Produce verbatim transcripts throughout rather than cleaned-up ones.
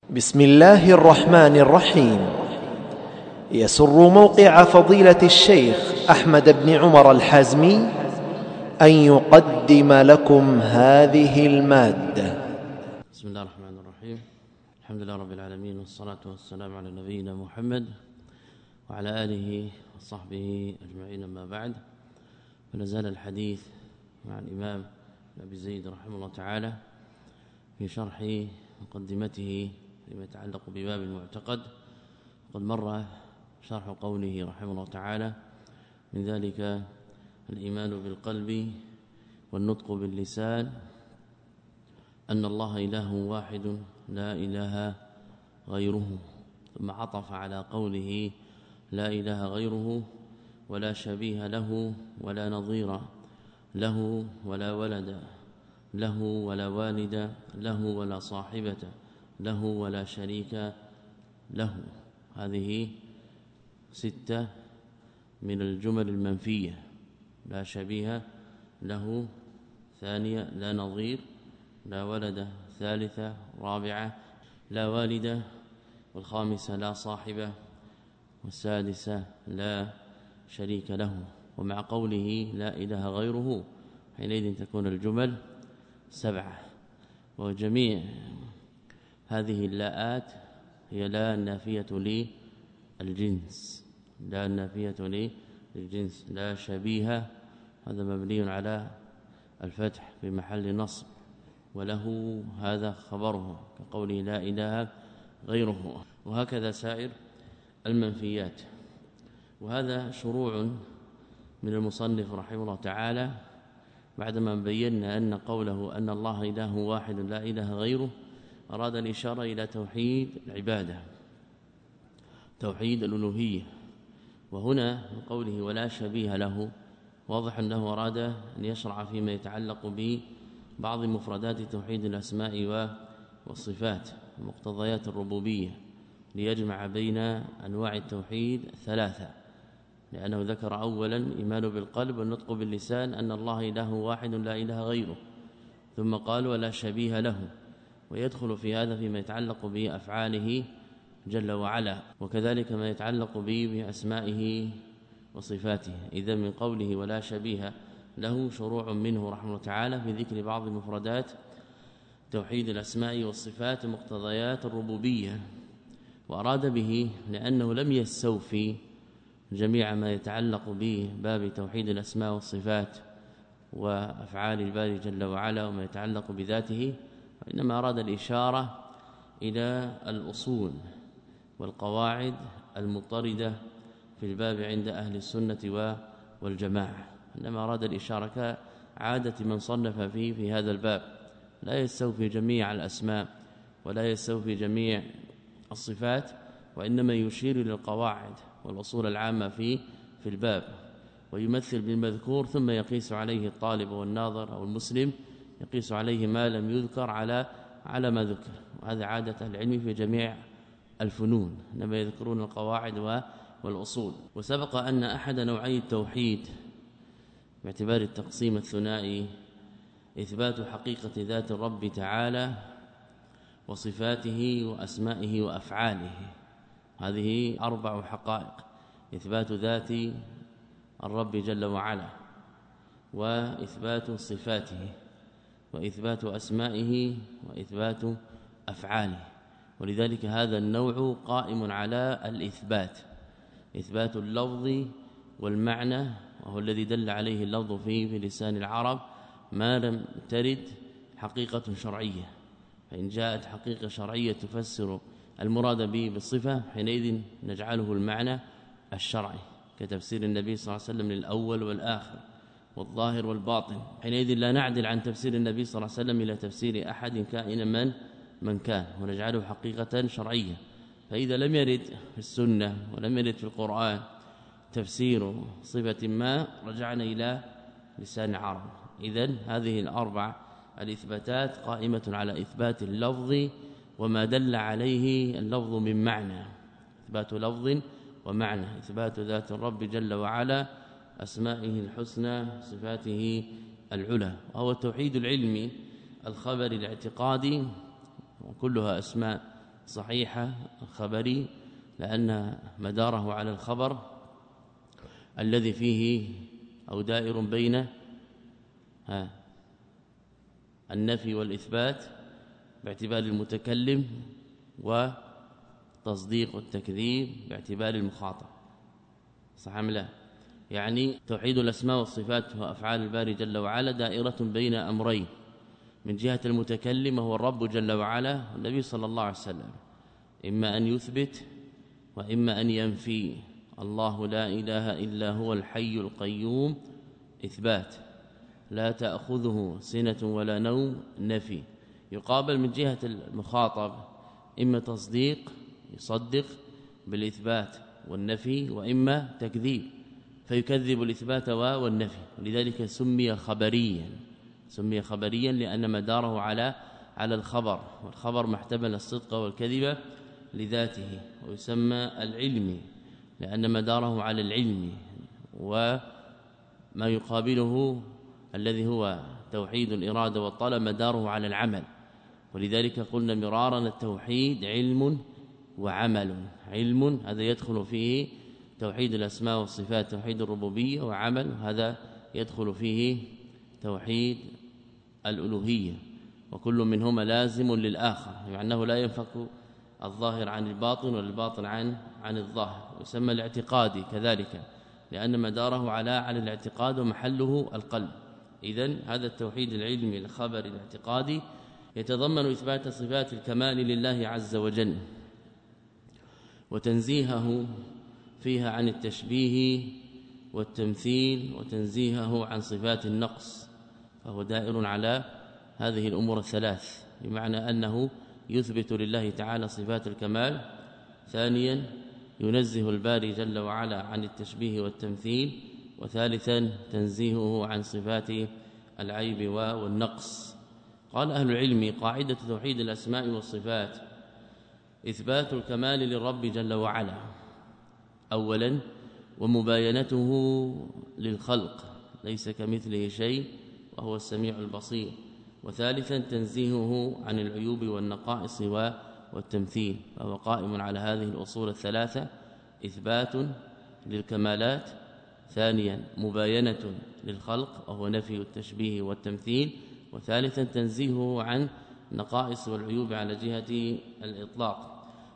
بسم الله الرحمن الرحيم. يسر موقع فضيلة الشيخ أحمد بن عمر الحازمي أن يقدم لكم هذه المادة. بسم الله الرحمن الرحيم. الحمد لله رب العالمين، والصلاة والسلام على نبينا محمد وعلى آله وصحبه أجمعين، أما بعد، فنزال الحديث مع الإمام أبي زيد رحمه الله تعالى في شرح مقدمته فيما يتعلق بباب المعتقد. قد مر شرح قوله رحمه الله تعالى: من ذلك الإيمان بالقلب والنطق باللسان، أن الله إله واحد لا إله غيره. ثم عطف على قوله لا إله غيره ولا شبيه له ولا نظير له ولا ولد له ولا والد له ولا صاحبة له ولا شريك له. هذه ستة من الجمل المنفية: لا شبيه له، ثانية لا نظير، لا ولد، ثالثة، رابعة لا والد، والخامسة لا صاحبة، والسادسة لا شريك له. ومع قوله لا إله غيره حينئذ تكون الجمل سبعة. وجميع هذه اللاءات هي لا النافية للجنس، لا النافية للجنس. لا شبيه هذا مبني على الفتح في محل نصب، وله هذا خبره كقوله لا إله غيره. وهكذا سائر المنفيات. وهذا شروع من المصنف رحمه الله تعالى بعدما بينا أن قوله أن الله إله واحد لا إله غيره أراد الإشارة إلى توحيد العبادة، توحيد الألوهية. وهنا من قوله ولا شبيه له واضح أنه أراد أن يشرع فيما يتعلق ببعض مفردات توحيد الأسماء والصفات ومقتضيات الربوبية، ليجمع بين أنواع التوحيد الثلاثة، لأنه ذكر أولا إيمان بالقلب والنطق باللسان أن الله إله واحد لا إله غيره، ثم قال ولا شبيه له، ويدخل في هذا فيما يتعلق بأفعاله جل وعلا، وكذلك ما يتعلق به بأسمائه وصفاته. إذا من قوله ولا شبيه له شروع منه رحمه الله تعالى في ذكر بعض مفردات توحيد الأسماء والصفات ومقتضيات الربوبية، وأراد به لأنه لم يستوفي جميع ما يتعلق به باب توحيد الأسماء والصفات وأفعال الباري جل وعلا وما يتعلق بذاته، وإنما أراد الإشارة إلى الأصول والقواعد المضطردة في الباب عند أهل السنة والجماعة. إنما أراد الإشارة كعادة من صنف فيه في هذا الباب، لا يستوفي جميع الأسماء ولا يستوفي جميع الصفات، وإنما يشير للقواعد والأصول العامة في في الباب، ويمثل بالمذكور ثم يقيس عليه الطالب والناظر أو المسلم، يقيس عليه ما لم يذكر على على ما ذكر. وهذا عادة العلم في جميع الفنون، إنما يذكرون القواعد والأصول. وسبق أن أحد نوعي التوحيد باعتبار التقسيم الثنائي إثبات حقيقة ذات الرب تعالى وصفاته وأسمائه وأفعاله. هذه أربع حقائق: إثبات ذات الرب جل وعلا، وإثبات صفاته، وإثبات أسمائه، وإثبات أفعاله. ولذلك هذا النوع قائم على الإثبات، إثبات اللفظ والمعنى، وهو الذي دل عليه اللفظ فيه في لسان العرب ما لم ترد حقيقة شرعية. فإن جاءت حقيقة شرعية تفسر المراد به بالصفة حينئذ نجعله المعنى الشرعي، كتفسير النبي صلى الله عليه وسلم للأول والآخر والظاهر والباطن. حينئذ لا نعدل عن تفسير النبي صلى الله عليه وسلم إلى تفسير أحد كائنا من من كان، ونجعله حقيقة شرعية. فإذا لم يرد في السنة ولم يرد في القرآن تفسير صفة ما رجعنا إلى لسان العرب. إذن هذه الأربع الإثباتات قائمة على إثبات اللفظ وما دل عليه اللفظ من معنى، إثبات لفظ ومعنى، إثبات ذات الرب جل وعلا، أسمائه الحسنى، صفاته العلى. وهو التوحيد العلمي الخبر الاعتقادي، وكلها أسماء صحيحة خبري لأن مداره على الخبر الذي فيه أو دائر بين ها النفي والإثبات باعتبار المتكلم وتصديق والتكذيب باعتبار المخاطب. صح أم لا؟ يعني توحيد الأسماء والصفات وأفعال الباري جل وعلا دائرة بين أمرين، من جهة المتكلم هو الرب جل وعلا والنبي صلى الله عليه وسلم، إما أن يثبت وإما أن ينفي. الله لا إله إلا هو الحي القيوم إثبات، لا تأخذه سنة ولا نوم نفي. يقابل من جهة المخاطب إما تصديق يصدق بالإثبات والنفي، وإما تكذيب فيكذب الإثبات والنفي، ولذلك سمي خبريا سمي خبريا لأن مداره على على الخبر، والخبر محتمل الصدق والكذب لذاته. ويسمى العلمي لأن مداره على العلم، وما يقابله الذي هو توحيد الإرادة والطلب مداره على العمل. ولذلك قلنا مرارا التوحيد علم وعمل. علم هذا يدخل فيه توحيد الأسماء والصفات توحيد الربوبية، وعمل هذا يدخل فيه توحيد الألوهية، وكل منهما لازم للآخر، يعني أنه لا ينفك الظاهر عن الباطن والباطن عن عن الظاهر. ويسمى الاعتقادي كذلك لأن مداره على على الاعتقاد ومحله القلب. إذن هذا التوحيد العلمي الخبر الاعتقادي يتضمن إثبات صفات الكمال لله عز وجل وتنزيهه فيها عن التشبيه والتمثيل، وتنزيهه عن صفات النقص، فهو دائر على هذه الأمور الثلاث، بمعنى أنه يثبت لله تعالى صفات الكمال. ثانيا ينزه الباري جل وعلا عن التشبيه والتمثيل. وثالثا تنزيهه عن صفات العيب والنقص. قال أهل العلم قاعدة توحيد الأسماء والصفات إثبات الكمال للرب جل وعلا أولا، ومباينته للخلق ليس كمثله شيء وهو السميع البصير. وثالثا تنزيهه عن العيوب والنقائص والتمثيل، فهو قائم على هذه الأصول الثلاثة: إثبات للكمالات، ثانيا مباينة للخلق وهو نفي التشبيه والتمثيل، وثالثا تنزيهه عن النقائص والعيوب على جهة الإطلاق.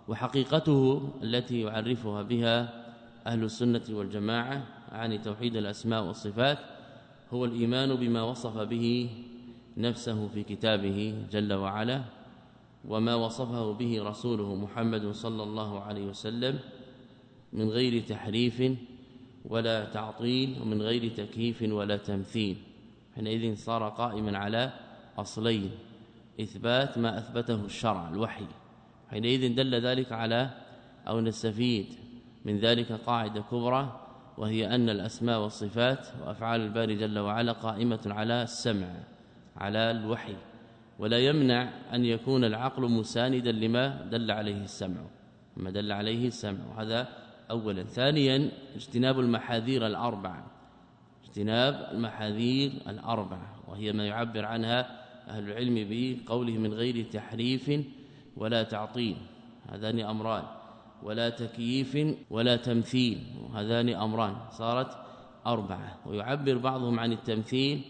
وحقيقته التي يعرفها بها أهل السنة والجماعة عن توحيد الأسماء والصفات هو الإيمان بما وصف به نفسه في كتابه جل وعلا، وما وصفه به رسوله محمد صلى الله عليه وسلم من غير تحريف ولا تعطيل ومن غير تكييف ولا تمثيل. حينئذ صار قائما على أصلين: إثبات ما أثبته الشرع الوحي، حينئذ دل ذلك على أو نستفيد من ذلك قاعدة كبرى، وهي أن الأسماء والصفات وأفعال الباري جل وعلا قائمة على السمع على الوحي، ولا يمنع أن يكون العقل مساندا لما دل عليه السمع ما دل عليه السمع. هذا أولا. ثانيا اجتناب المحاذير الأربع اجتناب المحاذير الأربع وهي ما يعبر عنها أهل العلم بقوله من غير تحريف ولا تعطيل، هذان أمران، ولا تكييف ولا تمثيل، هذان أمران، صارت أربعة. ويعبر بعضهم عن التمثيل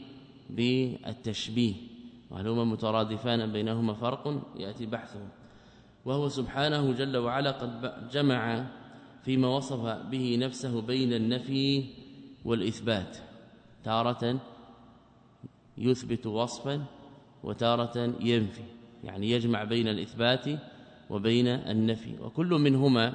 بالتشبيه، وهل هما مترادفان بينهما فرق يأتي بحثه. وهو سبحانه جل وعلا قد جمع فيما وصف به نفسه بين النفي والإثبات، تارة يثبت وصفا وتارة ينفي، يعني يجمع بين الإثبات وبين النفي، وكل منهما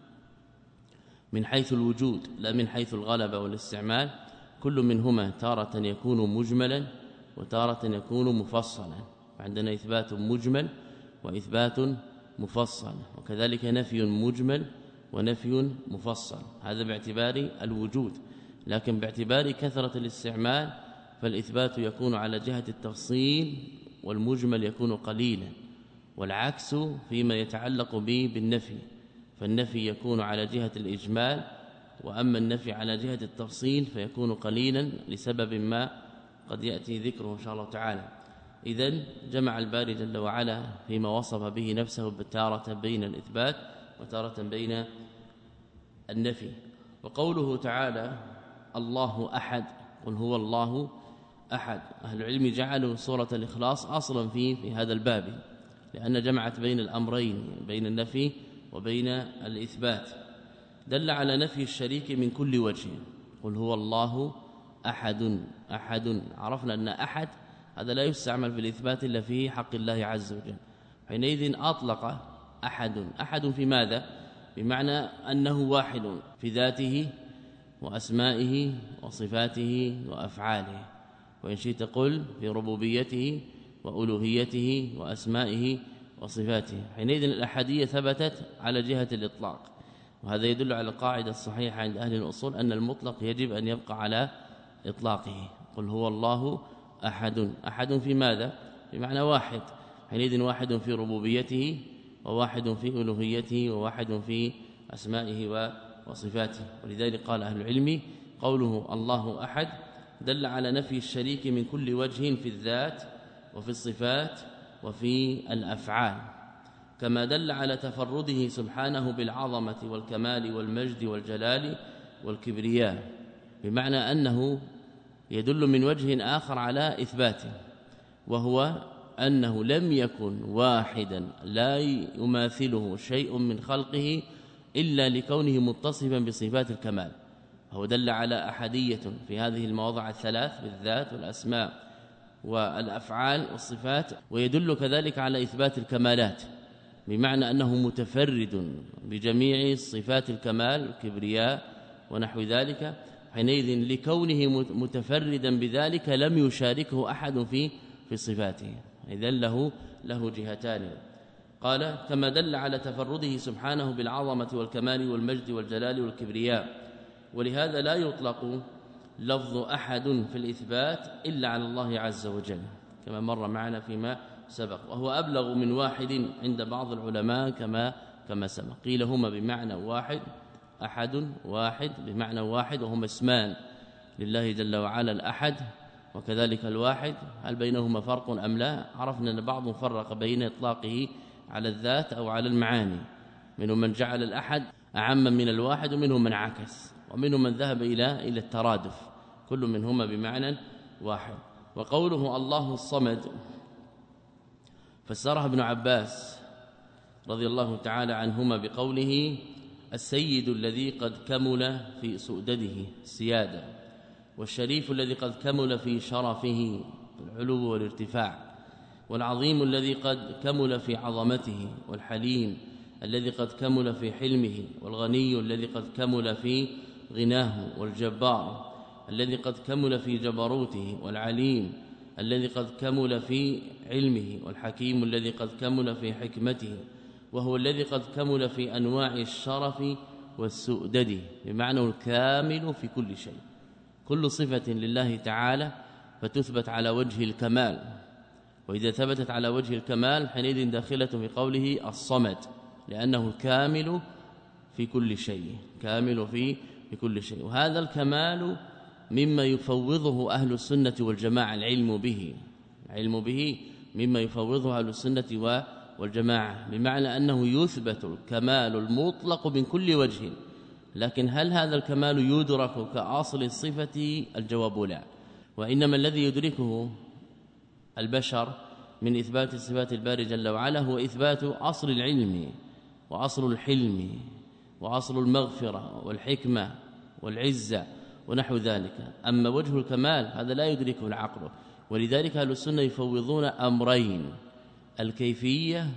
من حيث الوجود لا من حيث الغلبة والاستعمال، كل منهما تارة يكون مجملا وتارة يكون مفصلا. عندنا إثبات مجمل وإثبات مفصل، وكذلك نفي مجمل ونفي مفصل، هذا باعتبار الوجود. لكن باعتبار كثرة الاستعمال فالإثبات يكون على جهة التفصيل والمجمل يكون قليلا، والعكس فيما يتعلق به بالنفي، فالنفي يكون على جهة الإجمال، وأما النفي على جهة التفصيل فيكون قليلا لسبب ما قد يأتي ذكره إن شاء الله تعالى. إذن جمع الباري جل وعلا فيما وصف به نفسه بتارة بين الإثبات وتارة بين النفي. وقوله تعالى الله أحد، قل هو الله أحد، أهل العلم جعلوا سورة الإخلاص أصلا في في هذا الباب، لأن جمعت بين الأمرين، بين النفي وبين الإثبات. دل على نفي الشريك من كل وجه، قل هو الله أحد. أحد عرفنا أن أحد هذا لا يستعمل في الإثبات إلا في حق الله عز وجل، حينئذ أطلق أحد. أحد في ماذا؟ بمعنى أنه واحد في ذاته وأسمائه وصفاته وأفعاله، وإن شئت قل في ربوبيته وألوهيته وأسمائه وصفاته. حينئذ الأحدية ثبتت على جهة الإطلاق، وهذا يدل على القاعدة الصحيحة عند أهل الأصول أن المطلق يجب أن يبقى على إطلاقه. قل هو الله أحد. أحد في ماذا؟ بمعنى واحد، حينئذ واحد في ربوبيته وواحد في ألوهيته وواحد في أسمائه وصفاته. ولذلك قال أهل العلم قوله الله أحد دل على نفي الشريك من كل وجه في الذات وفي الصفات وفي الأفعال، كما دل على تفرده سبحانه بالعظمة والكمال والمجد والجلال والكبرياء، بمعنى أنه يدل من وجه آخر على إثباته، وهو أنه لم يكن واحدا لا يماثله شيء من خلقه إلا لكونه متصفا بصفات الكمال. هو دل على أحدية في هذه المواضع الثلاث بالذات والأسماء والأفعال والصفات، ويدل كذلك على إثبات الكمالات، بمعنى أنه متفرد بجميع صفات الكمال والكبرياء ونحو ذلك. حينئذ لكونه متفردا بذلك لم يشاركه أحد في في صفاته، إذن له له جهتان. قال كما دل على تفرده سبحانه بالعظمة والكمال والمجد والجلال والكبرياء، ولهذا لا يطلق لفظ أحد في الإثبات إلا على الله عز وجل كما مر معنا فيما سبق، وهو أبلغ من واحد عند بعض العلماء كما كما سبق. قيل هما بمعنى واحد، أحد واحد بمعنى واحد، وهما اسمان لله جل وعلا، الأحد وكذلك الواحد. هل بينهما فرق أم لا؟ عرفنا أن بعضهم فرق بين إطلاقه على الذات أو على المعاني، منهم من جعل الأحد أعم من الواحد، ومنهم من عكس، ومنهم من ذهب إلى إلى الترادف، كل منهما بمعنى واحد. وقوله الله الصمد فسرها ابن عباس رضي الله تعالى عنهما بقوله السيد الذي قد كمل في سؤدده السيادة، والشريف الذي قد كمل في شرفه العلو والارتفاع، والعظيم الذي قد كمل في عظمته، والحليم الذي قد كمل في حلمه، والغني الذي قد كمل في غناه، والجبار الذي قد كمل في جبروته، والعليم الذي قد كمل في علمه، والحكيم الذي قد كمل في حكمته، وهو الذي قد كمل في أنواع الشرف والسؤدد، بمعنى الكامل في كل شيء. كل صفة لله تعالى فتثبت على وجه الكمال، وإذا ثبتت على وجه الكمال حينئذ داخلة في قوله الصمد، لأنه الكامل في كل شيء، كامل في في كل شيء. وهذا الكمال مما يفوضه أهل السنة والجماعة، العلم به علم به مما يفوضه أهل السنة والجماعة، بمعنى أنه يثبت الكمال المطلق من كل وجه، لكن هل هذا الكمال يدرك كأصل الصفة؟ الجواب لا، وإنما الذي يدركه البشر من إثبات صفات الباري جل وعلا هو إثبات أصل العلم وأصل الحلم وأصل المغفرة والحكمة والعزة ونحو ذلك. أما وجه الكمال هذا لا يدركه العقل، ولذلك أهل السنة يفوضون أمرين: الكيفية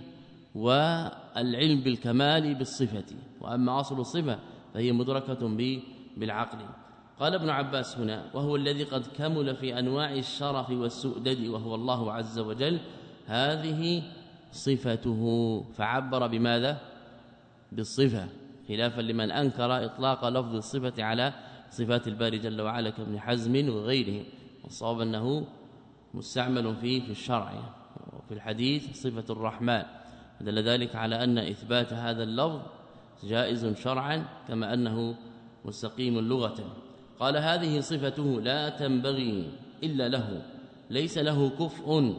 والعلم بالكمال بالصفة، وأما أصل الصفة فهي مدركة بالعقل. قال ابن عباس هنا وهو الذي قد كمل في أنواع الشرف والسؤدد وهو الله عز وجل، هذه صفته، فعبر بماذا؟ بالصفة، خلافا لمن أنكر إطلاق لفظ الصفة على صفات الباري جل وعلا كابن حزم وغيره، والصواب أنه مستعمل فيه في الشرع وفي الحديث صفة الرحمن، دل ذلك على أن إثبات هذا اللفظ جائز شرعا كما أنه مستقيم لغة. قال هذه صفته لا تنبغي إلا له، ليس له كفء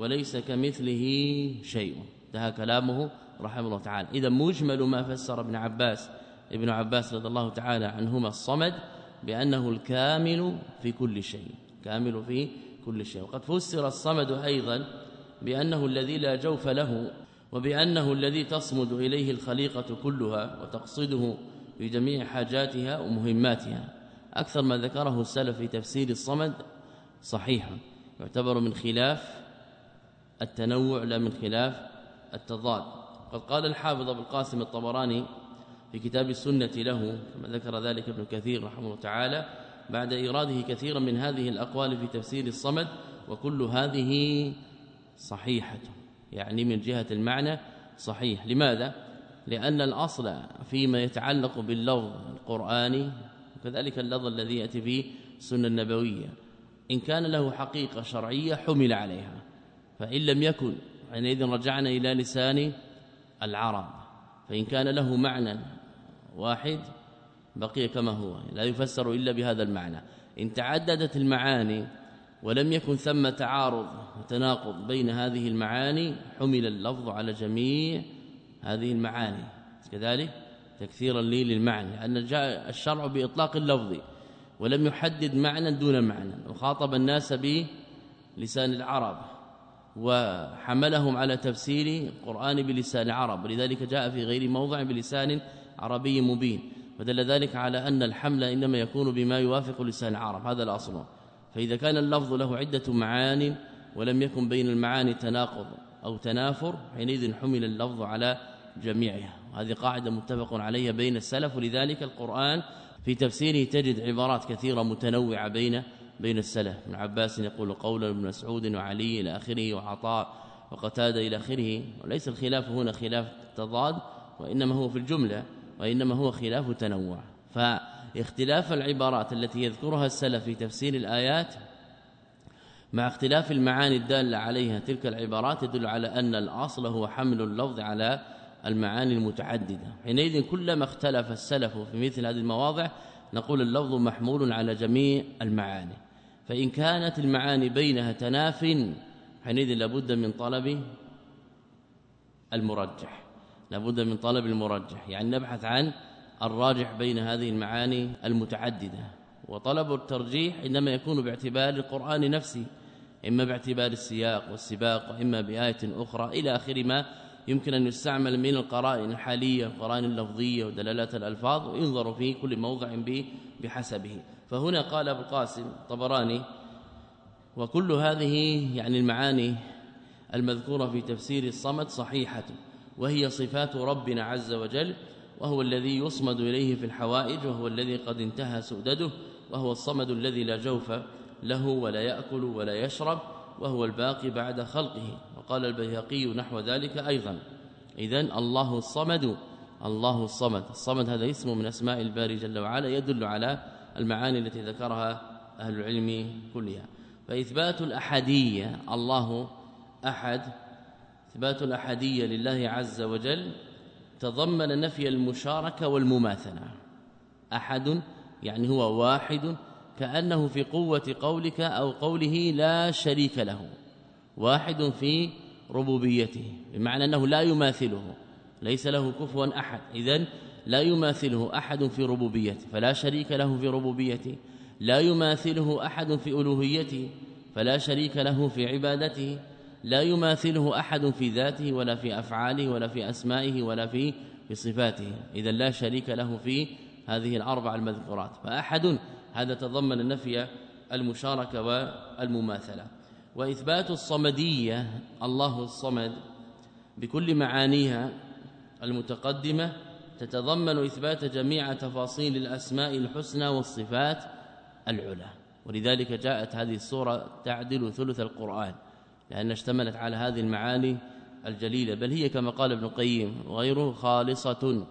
وليس كمثله شيء. انتهى كلامه رحمه الله تعالى. إذا مجمل ما فسر ابن عباس ابن عباس رضي الله تعالى عنهما الصمد بأنه الكامل في كل شيء، كامل في كل شيء. وقد فسر الصمد أيضا بأنه الذي لا جوف له، وبأنه الذي تصمد إليه الخليقة كلها وتقصده في جميع حاجاتها ومهماتها. أكثر ما ذكره السلف في تفسير الصمد صحيح، يعتبر من خلاف التنوع لا من خلاف التضاد. قد قال الحافظ أبو القاسم الطبراني في كتاب السنة له كما ذكر ذلك ابن كثير رحمه الله تعالى بعد إيراده كثيرا من هذه الأقوال في تفسير الصمد: وكل هذه صحيحة، يعني من جهة المعنى صحيح. لماذا؟ لأن الأصل فيما يتعلق باللفظ القرآني وكذلك اللفظ الذي يأتي به السنة النبوية إن كان له حقيقة شرعية حمل عليها، فإن لم يكن حينئذ رجعنا إلى لسان العرب، فإن كان له معنى واحد بقي كما هو لا يفسر إلا بهذا المعنى. إن تعددت المعاني ولم يكن ثم تعارض وتناقض بين هذه المعاني حمل اللفظ على جميع هذه المعاني كذلك تكثيرا لي للمعنى، لأن جاء الشرع بإطلاق اللفظ ولم يحدد معنى دون معنى، وخاطب الناس بلسان العرب وحملهم على تفسير القرآن بلسان العرب، ولذلك جاء في غير موضع بلسان عربي مبين، فدل ذلك على أن الحمل إنما يكون بما يوافق لسان العرب، هذا الأصل. فإذا كان اللفظ له عدة معان ولم يكن بين المعاني تناقض أو تنافر حينئذ حمل اللفظ على جميعها، وهذه قاعدة متفق عليها بين السلف. ولذلك القرآن في تفسيره تجد عبارات كثيرة متنوعة بين بين السلف. ابن عباس يقول قولا ابن مسعود وعلي إلى آخره وعطاء وقتادة إلى آخره، وليس الخلاف هنا خلاف تضاد وإنما هو في الجملة، وإنما هو خلاف تنوع. فاختلاف العبارات التي يذكرها السلف في تفسير الآيات مع اختلاف المعاني الدالة عليها تلك العبارات يدل على أن الأصل هو حمل اللفظ على المعاني المتعددة. حينئذ كلما اختلف السلف في مثل هذه المواضع نقول اللفظ محمول على جميع المعاني. فإن كانت المعاني بينها تناف حينئذ لابد من طلب المرجح، لابد من طلب المرجح، يعني نبحث عن الراجح بين هذه المعاني المتعددة. وطلب الترجيح إنما يكون باعتبار القرآن نفسه، إما باعتبار السياق والسباق، وإما بآية أخرى إلى آخر ما يمكن أن يستعمل من القرائن الحالية القرائن اللفظية ودلالات الألفاظ، وينظر في كل موضع بحسبه. فهنا قال أبو القاسم الطبراني: وكل هذه يعني المعاني المذكورة في تفسير الصمد صحيحة، وهي صفات ربنا عز وجل، وهو الذي يصمد إليه في الحوائج، وهو الذي قد انتهى سؤدده، وهو الصمد الذي لا جوف له ولا يأكل ولا يشرب، وهو الباقي بعد خلقه. وقال البيهقي نحو ذلك أيضا. إذن الله الصمد، الله الصمد، الصمد هذا اسم من أسماء الباري جل وعلا يدل على المعاني التي ذكرها أهل العلم كلها. فإثبات الأحدية، الله أحد، إثبات الأحدية لله عز وجل تضمن نفي المشاركة والمماثلة. أحد يعني هو واحد، كأنه في قوة قولك أو قوله لا شريك له، واحد في ربوبيته، بمعنى أنه لا يماثله، ليس له كفوا أحد، إذن لا يماثله أحد في ربوبيته فلا شريك له في ربوبيته، لا يماثله أحد في ألوهيته فلا شريك له في عبادته، لا يماثله أحد في ذاته ولا في أفعاله ولا في أسمائه ولا في في صفاته، إذن لا شريك له في هذه الأربع المذكورات. فأحد هذا تضمن النفي المشاركة والمماثلة. وإثبات الصمدية، الله الصمد بكل معانيها المتقدمة تتضمن إثبات جميع تفاصيل الأسماء الحسنى والصفات العلى، ولذلك جاءت هذه السورة تعدل ثلث القرآن، لأن اشتملت على هذه المعاني الجليلة، بل هي كما قال ابن القيم غير خالصة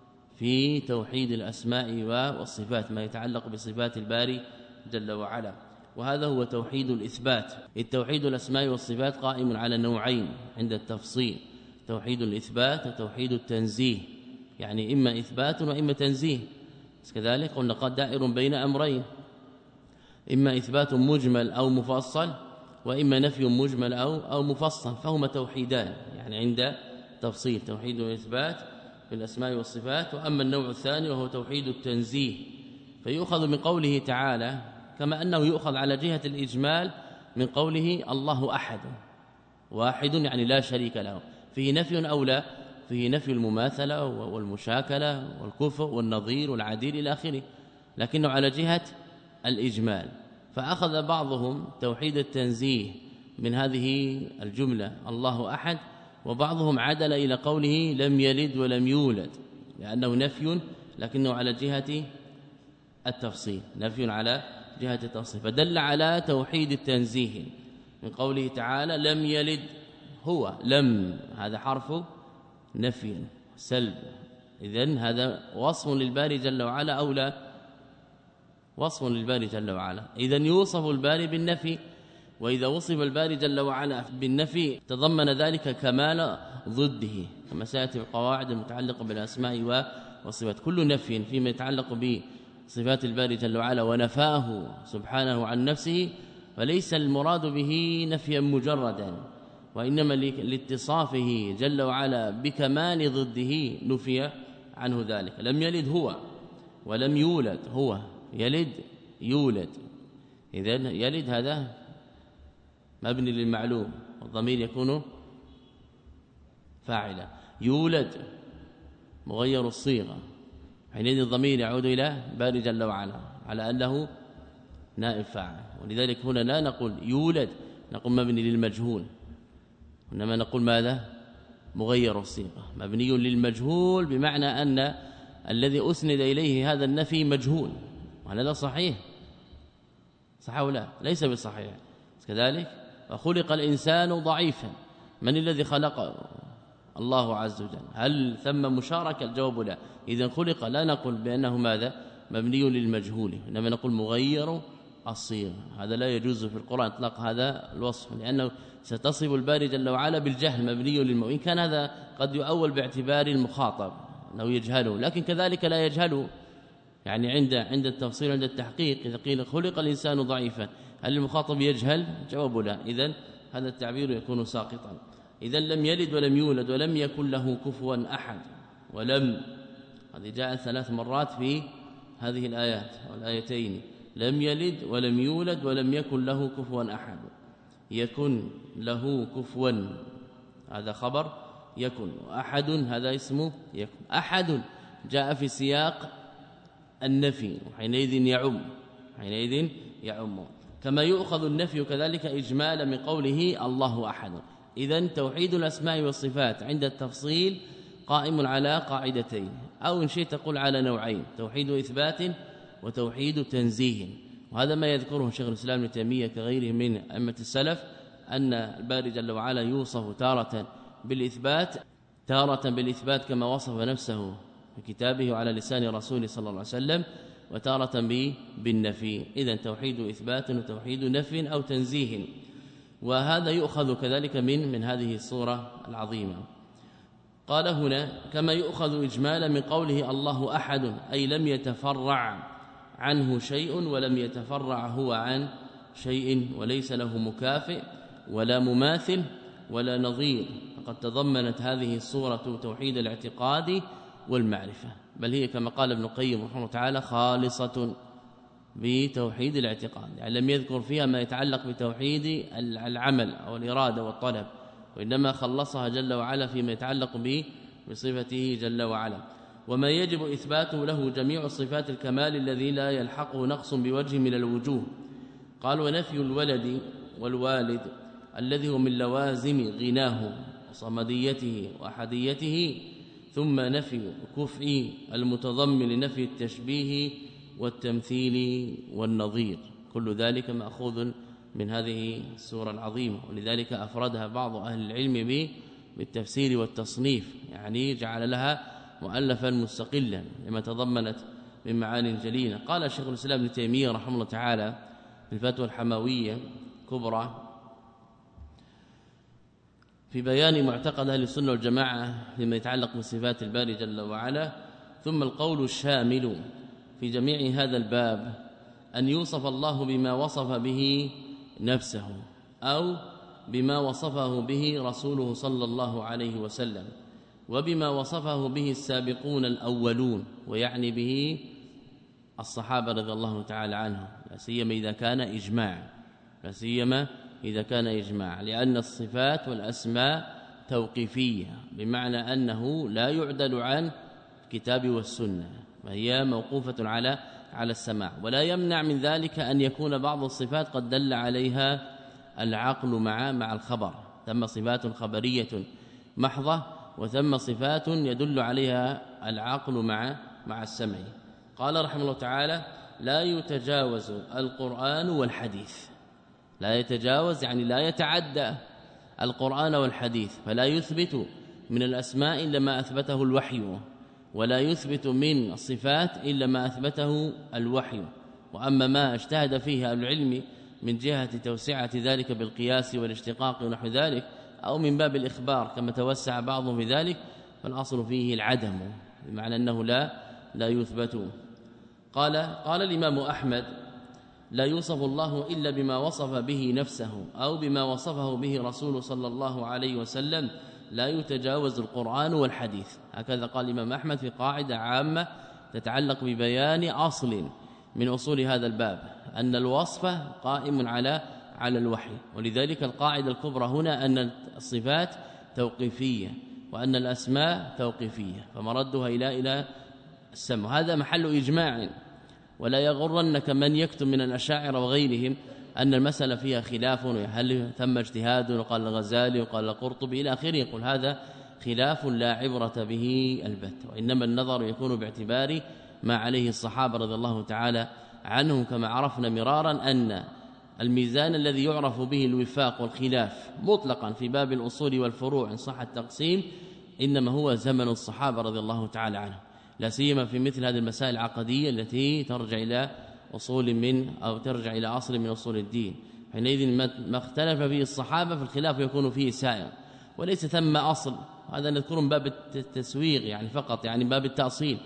في توحيد الأسماء والصفات، ما يتعلق بصفات الباري جل وعلا. وهذا هو توحيد الإثبات. التوحيد الأسماء والصفات قائم على نوعين عند التفصيل: توحيد الإثبات وتوحيد التنزيه، يعني إما إثبات وإما تنزيه. كذلك قلنا قد دائر بين أمرين: إما إثبات مجمل أو مفصل، وإما نفي مجمل أو أو مفصل، فهما توحيدان يعني عند تفصيل، توحيد وإثبات في الأسماء والصفات. وأما النوع الثاني وهو توحيد التنزيه، فيؤخذ من قوله تعالى كما أنه يؤخذ على جهة الإجمال من قوله الله أحد واحد يعني لا شريك له، فيه نفي أو لا؟ فيه نفي المماثلة والمشاكلة والكفء والنظير والعديل إلى آخره، لكنه على جهة الإجمال. فأخذ بعضهم توحيد التنزيه من هذه الجملة الله أحد، وبعضهم عدل إلى قوله لم يلد ولم يولد، لأنه نفي لكنه على جهة التفصيل، نفي على جهة التفصيل، فدل على توحيد التنزيه من قوله تعالى لم يلد هو، لم هذا حرف نفي سلب، إذن هذا وصف للباري جل وعلا أو لا؟ وصف للباري جل وعلا، إذن يوصف الباري بالنفي، وإذا وصف الباري جل وعلا بالنفي تضمن ذلك كمال ضده، كما سيأتي القواعد المتعلقة بالأسماء والصفات. كل نفي فيما يتعلق بصفات الباري جل وعلا ونفاه سبحانه عن نفسه فليس المراد به نفيا مجردا، وإنما لاتصافه جل وعلا بكمال ضده نفي عنه ذلك. لم يلد هو ولم يولد هو، يلد يولد، إذن يلد هذا مبني للمعلوم والضمير يكون فاعلا، يولد مغير الصيغة، حينئذ الضمير يعود إلى باري جل وعلا على أنه نائب فاعل، ولذلك هنا لا نقول يولد نقول مبني للمجهول، إنما نقول ماذا؟ مغير الصيغة، مبني للمجهول، بمعنى أن الذي أسند إليه هذا النفي مجهول، وهذا صحيح صح أو لا؟ ليس بالصحيح كذلك. وخلق الإنسان ضعيفا، من الذي خلقه؟ الله عز وجل، هل ثم مشاركة؟ الجواب لا. إذا خلق لا نقول بأنه ماذا؟ مبني للمجهول، إنما نقول مغير الصيغة، هذا لا يجوز في القرآن اطلاق هذا الوصف، لأنه ستصف الباري جل وعلا بالجهل، مبني للمؤمن، إن كان هذا قد يؤول باعتبار المخاطب أنه يجهله، لكن كذلك لا يجهله، يعني عند عند التفصيل عند التحقيق إذا قيل خلق الإنسان ضعيفا هل المخاطب يجهل؟ جواب لا، إذن هذا التعبير يكون ساقطا. إذن لم يلد ولم يولد ولم يكن له كفوا أحد، ولم هذه جاءت ثلاث مرات في هذه الآيات والآيتين، لم يلد ولم يولد ولم يكن له كفوا أحد، يكن له كفوا هذا خبر يكن، وأحد هذا اسمه يكن، أحد جاء في سياق النفي وحينئذ يعم، حينئذ يعم، كما يؤخذ النفي كذلك إجمالا من قوله الله أحد. إذن توحيد الأسماء والصفات عند التفصيل قائم على قاعدتين، أو إن شئت تقول على نوعين، توحيد إثبات وتوحيد تنزيه، وهذا ما يذكره شيخ الإسلام ابن تيمية كغيره من أئمة السلف، أن الباري جل وعلا يوصف تارة بالإثبات تارة بالإثبات كما وصف نفسه في كتابه على لسان رسوله صلى الله عليه وسلم، وتارة بالنفي. إذن توحيد إثبات وتوحيد نفي أو تنزيه، وهذا يؤخذ كذلك من من هذه الصورة العظيمة. قال هنا كما يؤخذ إجمالا من قوله الله أحد، أي لم يتفرع عنه شيء ولم يتفرع هو عن شيء، وليس له مكافئ ولا مماثل ولا نظير، فقد تضمنت هذه الصورة توحيد الاعتقاد والمعرفة، بل هي كما قال ابن القيم رحمه الله تعالى خالصة بتوحيد الاعتقاد، يعني لم يذكر فيها ما يتعلق بتوحيد العمل أو الإرادة والطلب، وإنما خلصها جل وعلا فيما يتعلق به بصفته جل وعلا. وما يجب إثباته له جميع صفات الكمال الذي لا يلحقه نقص بوجه من الوجوه. قال ونفي الولد والوالد الذي هو من لوازم غناه وصمديته وأحديته، ثم نفي كفء المتضمن لنفي التشبيه والتمثيل والنظير، كل ذلك مأخوذ من هذه السورة العظيمة، ولذلك أفردها بعض أهل العلم بالتفسير والتصنيف، يعني جعل لها مؤلفا مستقلا لما تضمنت من معاني جليلة. قال شيخ الإسلام ابن تيمية رحمه الله تعالى في الفتوى الحموية كبرى في بيان معتقد أهل السنة والجماعة فيما يتعلق بصفات الباري جل وعلا: ثم القول الشامل في جميع هذا الباب أن يوصف الله بما وصف به نفسه، أو بما وصفه به رسوله صلى الله عليه وسلم وبما وصفه به السابقون الأولون، ويعني به الصحابة رضي الله تعالى عنهم، لا سيما إذا كان إجماع لا سيما إذا كان إجماع لأن الصفات والأسماء توقيفية، بمعنى أنه لا يعدل عن الكتاب والسنة، وهي موقوفة على على السماع، ولا يمنع من ذلك أن يكون بعض الصفات قد دل عليها العقل مع مع الخبر. ثم صفات خبرية محضة، وثم صفات يدل عليها العقل مع مع السمع. قال رحمه الله تعالى: لا يتجاوز القرآن والحديث. لا يتجاوز يعني لا يتعدى القرآن والحديث، فلا يثبت من الأسماء إلا ما أثبته الوحي، ولا يثبت من الصفات إلا ما أثبته الوحي. وأما ما اجتهد فيه أهل العلم من جهة توسعة ذلك بالقياس والاشتقاق ونحو ذلك، أو من باب الإخبار كما توسع بعضهم في ذلك، فالأصل فيه العدم، بمعنى أنه لا لا يثبت. قال قال الإمام أحمد: لا يوصف الله إلا بما وصف به نفسه أو بما وصفه به رسول صلى الله عليه وسلم، لا يتجاوز القرآن والحديث. هكذا قال الإمام أحمد في قاعدة عامة تتعلق ببيان أصل من أصول هذا الباب، أن الوصف قائم على على الوحي. ولذلك القاعدة الكبرى هنا أن الصفات توقيفية وأن الأسماء توقيفية، فمردها إلى إلى السمع. هذا محل إجماع، ولا يغرنك من يكتم من الأشاعرة وغيرهم أن المسألة فيها خلاف، هل ثم اجتهاد، وقال الغزالي وقال القرطبي إلى آخره. يقول هذا خلاف لا عبرة به البتة، وإنما النظر يكون باعتبار ما عليه الصحابة رضي الله تعالى عنهم، كما عرفنا مرارا أن الميزان الذي يعرف به الوفاق والخلاف مطلقا في باب الأصول والفروع إن صح التقسيم إنما هو زمن الصحابة رضي الله تعالى عنهم، لا سيما في مثل هذه المسائل العقدية التي ترجع إلى أصول من أو ترجع إلى أصل من أصول الدين. حينئذ ما اختلف فيه الصحابة في الخلاف يكون فيه سائر، وليس ثم أصل. هذا نذكر من باب التسويغ يعني فقط، يعني باب التأصيل،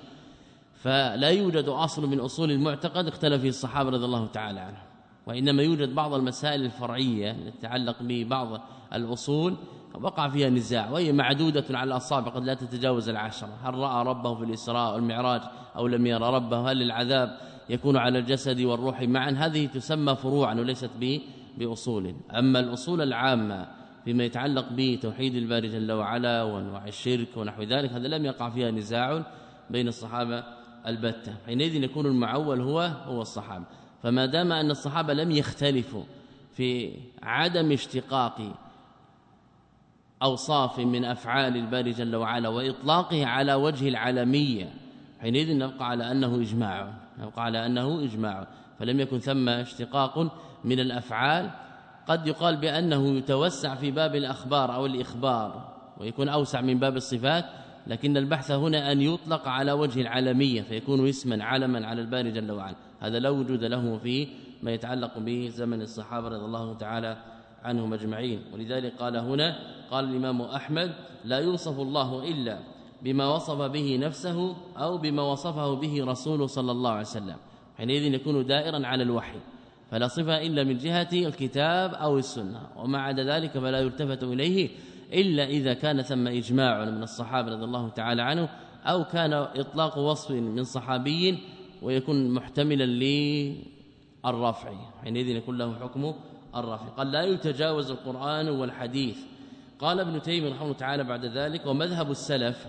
فلا يوجد أصل من أصول المعتقد اختلف فيه الصحابة رضي الله تعالى عنهم، وإنما يوجد بعض المسائل الفرعية تتعلق ببعض الأصول وقع فيها نزاع، وهي معدودة على الأصابع قد لا تتجاوز العشرة. هل رأى ربه في الإسراء والمعراج أو لم يرى ربه؟ هل العذاب يكون على الجسد والروح معا؟ هذه تسمى فروعا وليست بأصول. أما الأصول العامة فيما يتعلق بتوحيد الباري جل وعلا وانواع الشرك ونحو ذلك، هذا لم يقع فيها نزاع بين الصحابة البتة، حينئذ يكون المعول هو هو الصحابة. فما دام أن الصحابة لم يختلفوا في عدم اشتقاق أوصاف من أفعال الباري جل وعلا وإطلاقه على وجه العالمية، حينئذ نبقى على أنه إجماع نبقى على أنه إجماع فلم يكن ثم اشتقاق من الأفعال. قد يقال بأنه يتوسع في باب الأخبار أو الإخبار ويكون أوسع من باب الصفات، لكن البحث هنا أن يطلق على وجه العالمية فيكون اسما علما على الباري جل وعلا. هذا لا وجود له في ما يتعلق به زمن الصحابة رضي الله تعالى عنهم أجمعين. ولذلك قال هنا قال الإمام أحمد: لا يوصف الله إلا بما وصف به نفسه أو بما وصفه به رسوله صلى الله عليه وسلم، حينئذ يكون دائرا على الوحي، فلا صفة إلا من جهة الكتاب أو السنة، وما عدا ذلك فلا يلتفت إليه إلا إذا كان ثم إجماع من الصحابة رضي الله تعالى عنه، أو كان إطلاق وصف من صحابي ويكون محتملا للرفع، حينئذ يكون له حكم الرفع. قال: لا يتجاوز القرآن والحديث. قال ابن تيمية رحمه الله تعالى بعد ذلك: ومذهب السلف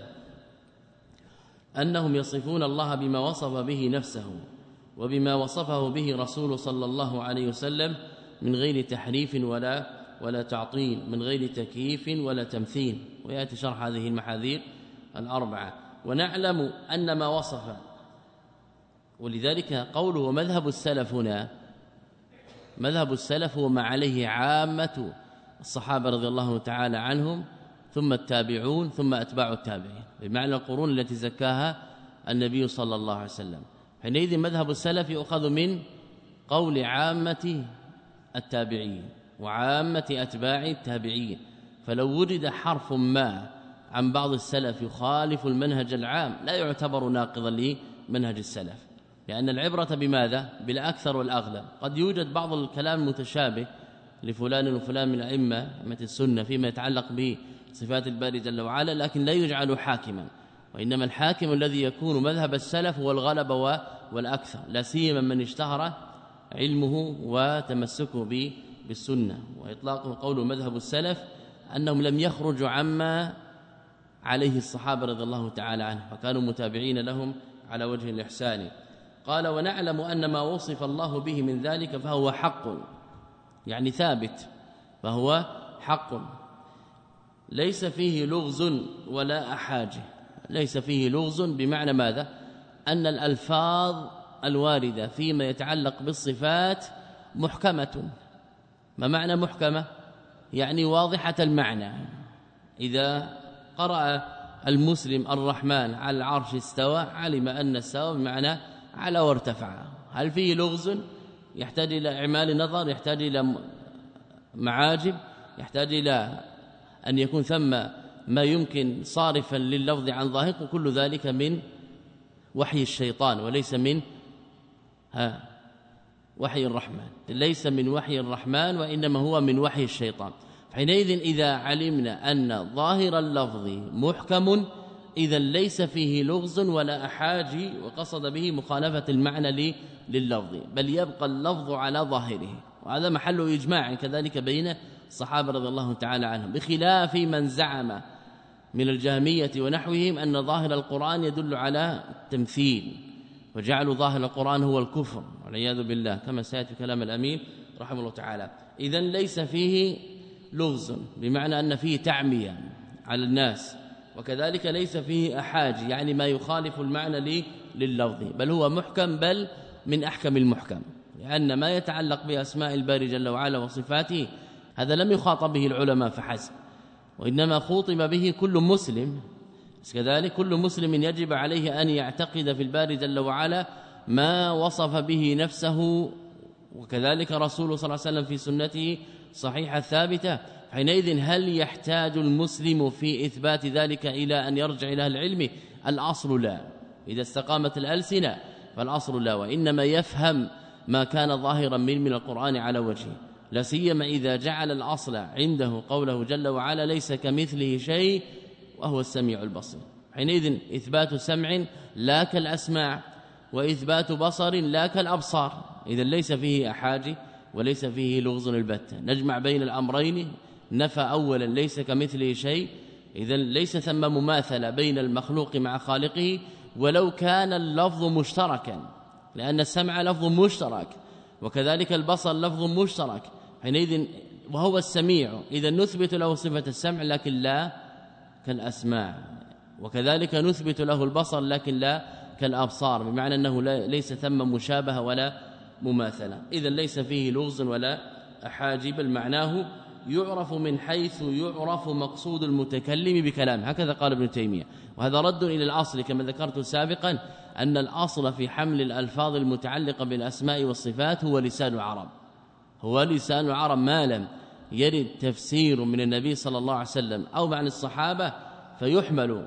أنهم يصفون الله بما وصف به نفسه وبما وصفه به رسوله صلى الله عليه وسلم من غير تحريف ولا ولا تعطيل، من غير تكييف ولا تمثيل. ويأتي شرح هذه المحاذير الأربعة. ونعلم أن ما وصف، ولذلك قوله مذهب السلف هنا، مذهب السلف هو ما عليه عامة الصحابة رضي الله تعالى عنهم ثم التابعون ثم أتباع التابعين، بمعنى القرون التي زكاها النبي صلى الله عليه وسلم. حينئذ مذهب السلف يؤخذ من قول عامة التابعين وعامة أتباع التابعين، فلو وجد حرف ما عن بعض السلف يخالف المنهج العام لا يعتبر ناقضا لمنهج السلف، لأن العبرة بماذا؟ بالأكثر والأغلب. قد يوجد بعض الكلام متشابه لفلان وفلان من ائمه ائمه السنه فيما يتعلق بصفات الباري جل وعلا، لكن لا يجعل حاكما، وانما الحاكم الذي يكون مذهب السلف هو الغلبه والاكثر، لا سيما من اشتهر علمه وتمسكه بالسنه. واطلاق قول مذهب السلف انهم لم يخرجوا عما عليه الصحابه رضي الله تعالى عنهم، فكانوا متابعين لهم على وجه الاحسان. قال ونعلم ان ما وصف الله به من ذلك فهو حق، يعني ثابت، فهو حق ليس فيه لغز ولا احاجه. ليس فيه لغز بمعنى ماذا؟ ان الالفاظ الوارده فيما يتعلق بالصفات محكمه. ما معنى محكمه؟ يعني واضحه المعنى. اذا قرأ المسلم الرحمن على العرش استوى علم ان استوى بمعنى على وارتفع. هل فيه لغز؟ يحتاج الى اعمال نظر، يحتاج الى معاجب، يحتاج الى ان يكون ثم ما يمكن صارفا لللفظ عن ظاهر، وكل ذلك من وحي الشيطان وليس من ها وحي الرحمن، ليس من وحي الرحمن وانما هو من وحي الشيطان. حينئذ اذا علمنا ان ظاهر اللفظ محكم اذا ليس فيه لغز ولا احاجي وقصد به مخالفه المعنى لللفظ، بل يبقى اللفظ على ظاهره، وهذا محل اجماع كذلك بين الصحابه رضي الله تعالى عنهم، بخلاف من زعم من الجهميه ونحوهم ان ظاهر القرآن يدل على التمثيل، وجعلوا ظاهر القرآن هو الكفر والعياذ بالله، كما سياتي كلام الامين رحمه الله تعالى. اذا ليس فيه لغز بمعنى ان فيه تعميه على الناس، وكذلك ليس فيه احاج يعني ما يخالف المعنى لللفظ، بل هو محكم، بل من احكم المحكم، لان ما يتعلق باسماء الباري جل وعلا وصفاته هذا لم يخاطب به العلماء فحسب، وانما خوطب به كل مسلم. كذلك كل مسلم يجب عليه ان يعتقد في الباري جل وعلا ما وصف به نفسه، وكذلك رسوله صلى الله عليه وسلم في سنته صحيحه ثابته. حينئذ هل يحتاج المسلم في إثبات ذلك إلى أن يرجع إلى العلم؟ الأصل لا. إذا استقامت الألسنة فالأصل لا، وإنما يفهم ما كان ظاهرا من من القرآن على وجهه، لا سيما إذا جعل الأصل عنده قوله جل وعلا ليس كمثله شيء وهو السميع البصير. حينئذ إثبات سمع لا كالأسماع، وإثبات بصر لا كالأبصار، إذا ليس فيه أحاجي وليس فيه لغز البتة. نجمع بين الأمرين، نفى اولا ليس كمثله شيء، اذا ليس ثم مماثله بين المخلوق مع خالقه، ولو كان اللفظ مشتركا، لان السمع لفظ مشترك، وكذلك البصر لفظ مشترك. حينئذ وهو السميع، اذا نثبت له صفه السمع لكن لا كالاسماع، وكذلك نثبت له البصر لكن لا كالابصار، بمعنى انه ليس ثم مشابهه ولا مماثله. اذا ليس فيه لغز ولا احاجب، بل معناه يعرف من حيث يعرف مقصود المتكلم بكلامه، هكذا قال ابن تيمية. وهذا رد إلى الأصل كما ذكرت سابقا، أن الأصل في حمل الألفاظ المتعلقة بالأسماء والصفات هو لسان عرب، هو لسان عرب، ما لم يرد تفسير من النبي صلى الله عليه وسلم أو عن الصحابة فيحمل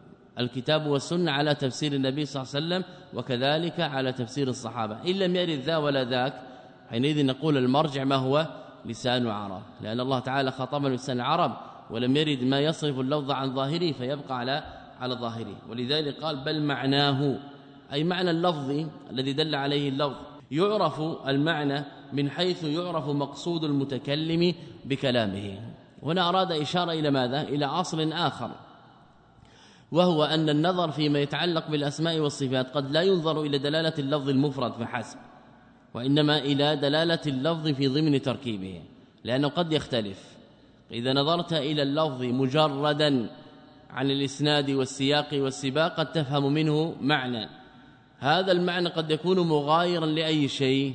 الكتاب والسنة على تفسير النبي صلى الله عليه وسلم، وكذلك على تفسير الصحابة. إن لم يرد ذا ولا ذاك حينئذ نقول المرجع ما هو لسان عرب، لأن الله تعالى خاطبنا بلسان العرب، ولم يرد ما يصرف اللفظ عن ظاهره فيبقى على على ظاهره. ولذلك قال بل معناه، أي معنى اللفظ الذي دل عليه اللفظ، يعرف المعنى من حيث يعرف مقصود المتكلم بكلامه. هنا أراد إشارة إلى ماذا؟ إلى أصل آخر، وهو أن النظر فيما يتعلق بالأسماء والصفات قد لا ينظر إلى دلالة اللفظ المفرد فحسب، وإنما إلى دلالة اللفظ في ضمن تركيبه، لأنه قد يختلف. إذا نظرت إلى اللفظ مجردا عن الإسناد والسياق والسباق قد تفهم منه معنى، هذا المعنى قد يكون مغايرا لأي شيء،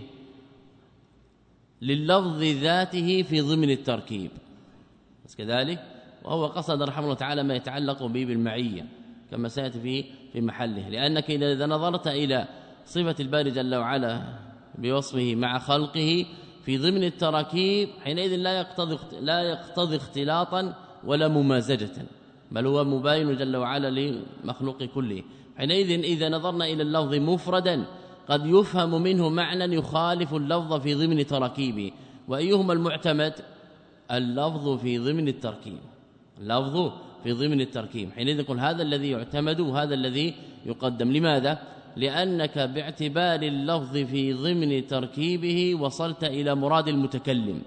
لللفظ ذاته في ضمن التركيب، بس كذلك. وهو قصد رحمه الله تعالى ما يتعلق به بالمعية كما سيأتي في في محله، لأنك إذا نظرت إلى صفة الباري جل وعلا بوصفه مع خلقه في ضمن التراكيب حينئذ لا يقتضي لا يقتضي اختلاطا ولا ممازجة، بل هو مباين جل وعلا لمخلوق كله. حينئذ إذا نظرنا إلى اللفظ مفردا قد يفهم منه معنى يخالف اللفظ في ضمن تراكيبه، وأيهما المعتمد؟ اللفظ في ضمن التركيب، اللفظ في ضمن التركيب، حينئذ نقول هذا الذي يعتمد وهذا الذي يقدم. لماذا؟ لأنك باعتبار اللفظ في ضمن تركيبه وصلت إلى مراد المتكلم،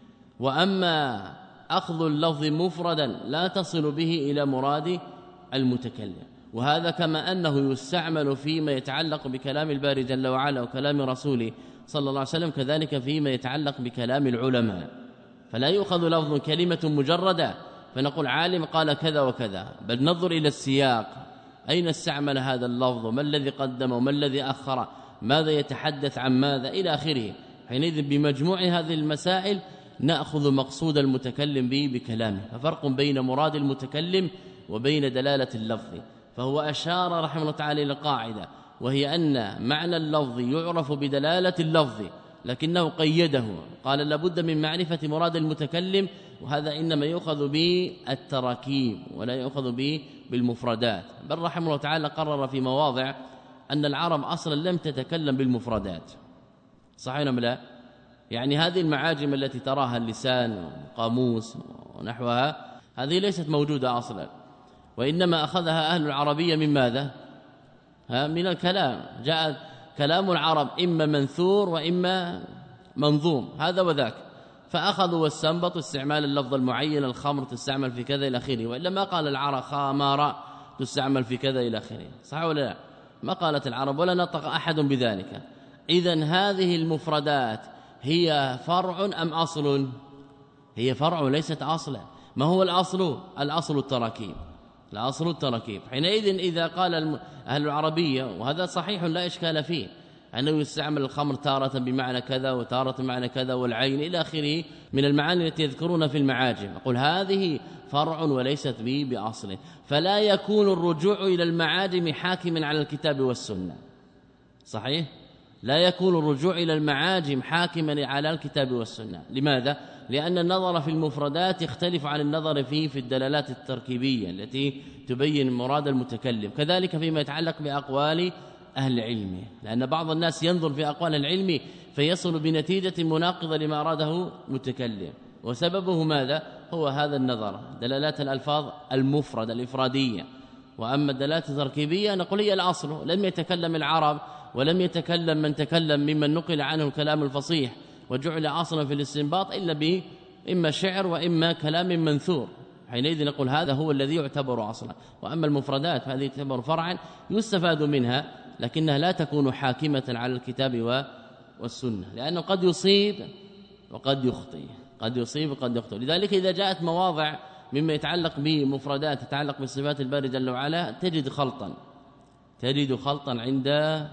وأما أخذ اللفظ مفردا لا تصل به إلى مراد المتكلم. وهذا كما أنه يستعمل فيما يتعلق بكلام الباري جل وعلا وكلام رسوله صلى الله عليه وسلم، كذلك فيما يتعلق بكلام العلماء، فلا يؤخذ لفظ كلمة مجردة فنقول عالم قال كذا وكذا، بل ننظر إلى السياق، أين استعمل هذا اللفظ، ما الذي قدمه، ما الذي أخر، ماذا يتحدث عن ماذا إلى آخره. حينئذ بمجموع هذه المسائل نأخذ مقصود المتكلم به بكلامه. ففرق بين مراد المتكلم وبين دلالة اللفظ. فهو أشار رحمه الله تعالى إلى قاعدة، وهي أن معنى اللفظ يعرف بدلالة اللفظ، لكنه قيده، قال لابد من معرفة مراد المتكلم، وهذا إنما يؤخذ بالتراكيب ولا يؤخذ به بالمفردات. بل رحمه الله تعالى قرر في مواضع أن العرب أصلا لم تتكلم بالمفردات، صحيح أم لا؟ يعني هذه المعاجم التي تراها اللسان والقاموس ونحوها هذه ليست موجودة أصلا، وإنما أخذها أهل العربية من ماذا؟ ها من الكلام. جاء كلام العرب إما منثور وإما منظوم، هذا وذاك، فأخذوا واستنبطوا استعمال اللفظ المعين، الخمر تستعمل في كذا إلى آخره، وإلا ما قال العرب خمارة تستعمل في كذا إلى آخره، صح ولا لا؟ ما قالت العرب ولا نطق أحد بذلك. إذن هذه المفردات هي فرع أم أصل؟ هي فرع ليست أصلا. ما هو الأصل؟ الأصل التراكيب، الأصل التراكيب. حينئذ إذا قال أهل العربية، وهذا صحيح لا إشكال فيه، أنه يستعمل الخمر تارة بمعنى كذا وتارة بمعنى كذا والعين إلى آخره من المعاني التي يذكرون في المعاجم، أقول هذه فرع وليست به بأصل. فلا يكون الرجوع إلى المعاجم حاكما على الكتاب والسنة، صحيح؟ لا يكون الرجوع إلى المعاجم حاكما على الكتاب والسنة. لماذا؟ لأن النظر في المفردات يختلف عن النظر فيه في الدلالات التركيبية التي تبين مراد المتكلم، كذلك فيما يتعلق بأقوال أهل العلم، لأن بعض الناس ينظر في أقوال العلم فيصل بنتيجة مناقضة لما أراده متكلم، وسببه ماذا؟ هو هذا النظر، دلالات الألفاظ المفرد الإفرادية. وأما الدلالات التركيبية نقول هي الأصل، لم يتكلم العرب ولم يتكلم من تكلم ممن نقل عنه الكلام الفصيح وجعل أصلا في الاستنباط إلا بإما شعر وإما كلام منثور. حينئذ نقول هذا هو الذي يعتبر أصلا. وأما المفردات فهذه تعتبر فرعا يستفاد منها، لكنها لا تكون حاكمة على الكتاب والسنة، لأنه قد يصيب وقد يخطئ، قد يصيب وقد يخطئ. لذلك إذا جاءت مواضع مما يتعلق بمفردات تتعلق بصفات الباري جل وعلا تجد خلطا، تجد خلطا عند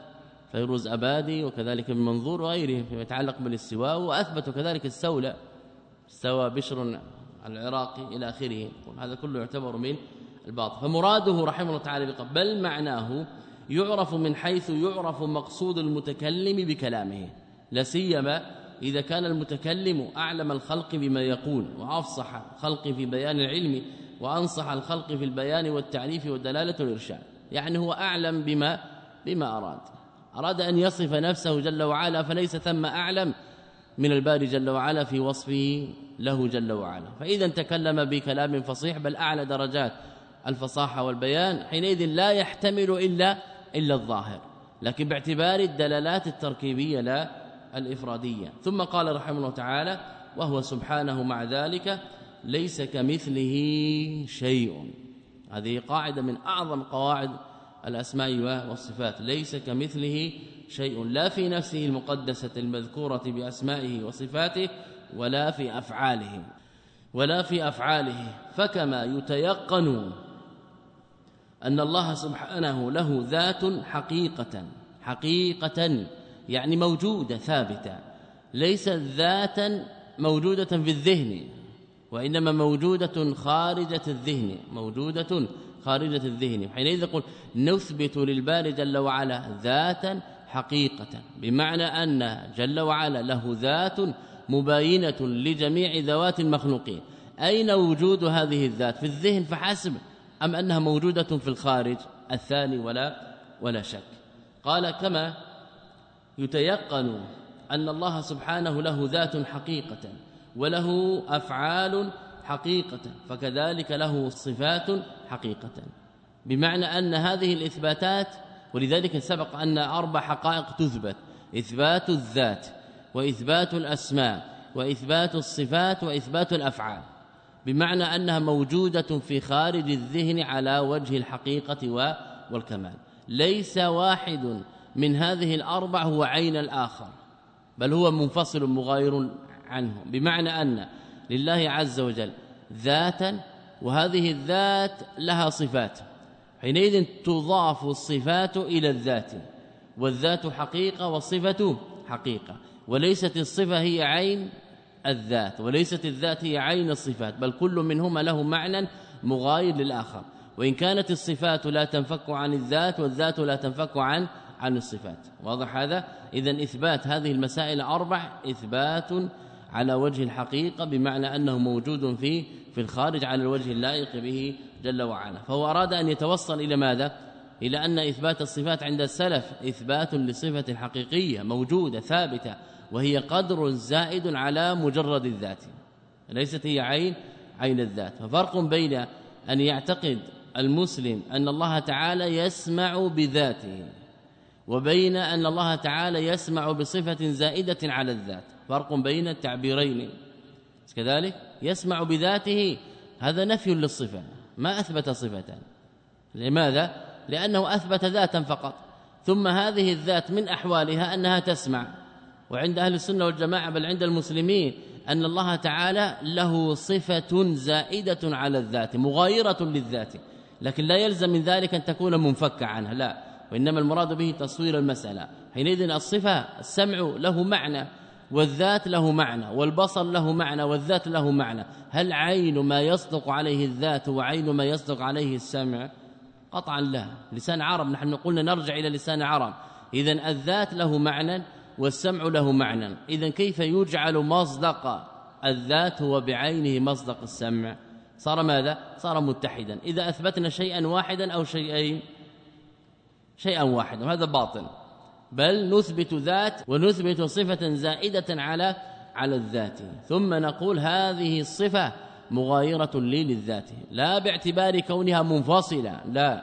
فيروز أبادي وكذلك من منظور وغيره فيما يتعلق بالاستواء، وأثبتوا كذلك السولة، استوى بشر العراقي إلى آخره. هذا كله يعتبر من الباطل. فمراده رحمه الله تعالى بل معناه يعرف من حيث يعرف مقصود المتكلم بكلامه، لا سيما إذا كان المتكلم أعلم الخلق بما يقول وأفصح الخلق في بيان العلم وأنصح الخلق في البيان والتعريف والدلالة والإرشاد. يعني هو أعلم بما بما أراد أراد أن يصف نفسه جل وعلا، فليس ثم أعلم من الباري جل وعلا في وصفه له جل وعلا. فإذا تكلم بكلام فصيح بل أعلى درجات الفصاحة والبيان، حينئذ لا يحتمل إلا إلا الظاهر، لكن باعتبار الدلالات التركيبية لا الإفرادية. ثم قال رحمه الله تعالى: وهو سبحانه مع ذلك ليس كمثله شيء. هذه قاعدة من أعظم قواعد الأسماء والصفات، ليس كمثله شيء، لا في نفسه المقدسة المذكورة بأسمائه وصفاته ولا في أفعاله ولا في أفعاله فكما يتيقن أن الله سبحانه له ذات حقيقة حقيقة يعني موجودة ثابتة، ليست ذاتا موجودة في الذهن، وإنما موجودة خارجة الذهن، موجودة خارجة الذهن. حينئذ يقول نثبت للباري جل وعلا ذاتا حقيقة، بمعنى أن جل وعلا له ذات مباينة لجميع ذوات المخلوقين. أين وجود هذه الذات؟ في الذهن فحسب أم أنها موجودة في الخارج؟ الثاني ولا ولا شك. قال كما يتيقن أن الله سبحانه له ذات حقيقة وله أفعال حقيقة، فكذلك له صفات حقيقة، بمعنى أن هذه الإثباتات، ولذلك سبق أن أربع حقائق تثبت: إثبات الذات وإثبات الأسماء وإثبات الصفات وإثبات الأفعال، بمعنى أنها موجودة في خارج الذهن على وجه الحقيقة والكمال. ليس واحد من هذه الأربع هو عين الآخر، بل هو منفصل مغاير عنه، بمعنى أن لله عز وجل ذاتا، وهذه الذات لها صفات، حينئذ تضاف الصفات إلى الذات، والذات حقيقة والصفة حقيقة، وليست الصفة هي عين الذات وليست الذات هي عين الصفات، بل كل منهما له معنى مغاير للآخر، وإن كانت الصفات لا تنفك عن الذات والذات لا تنفك عن عن الصفات. واضح هذا؟ إذن إثبات هذه المسائل أربع إثبات على وجه الحقيقة، بمعنى أنه موجود في في الخارج على الوجه اللائق به جل وعلا. فهو أراد أن يتوصل إلى ماذا؟ إلى أن إثبات الصفات عند السلف إثبات لصفة حقيقية موجودة ثابتة، وهي قدر زائد على مجرد الذات، ليست هي عين عين الذات. ففرق بين أن يعتقد المسلم أن الله تعالى يسمع بذاته، وبين أن الله تعالى يسمع بصفة زائدة على الذات، فرق بين التعبيرين. كذلك يسمع بذاته هذا نفي للصفة، ما أثبت صفة. لماذا؟ لأنه أثبت ذاتا فقط، ثم هذه الذات من أحوالها أنها تسمع، وعند أهل السنة والجماعة بل عند المسلمين أن الله تعالى له صفة زائدة على الذات مغايرة للذات، لكن لا يلزم من ذلك أن تكون منفكة عنها، لا، وإنما المراد به تصوير المسألة. حينئذ الصفة السمع له معنى، والذات له معنى، والبصر له معنى، والذات له معنى. هل عين ما يصدق عليه الذات وعين ما يصدق عليه السمع؟ قطعا لا. لسان عرب، نحن قلنا نرجع إلى لسان عرب، إذن الذات له معنى والسمع له معنى، إذن كيف يجعل مصدق الذات هو بعينه مصدق السمع؟ صار ماذا؟ صار متحدا. إذا أثبتنا شيئا واحدا أو شيئين، شيئا واحدا، وهذا باطل، بل نثبت ذات ونثبت صفة زائدة على على الذات، ثم نقول هذه الصفة مغايرة لي للذات، لا باعتبار كونها منفصلة، لا،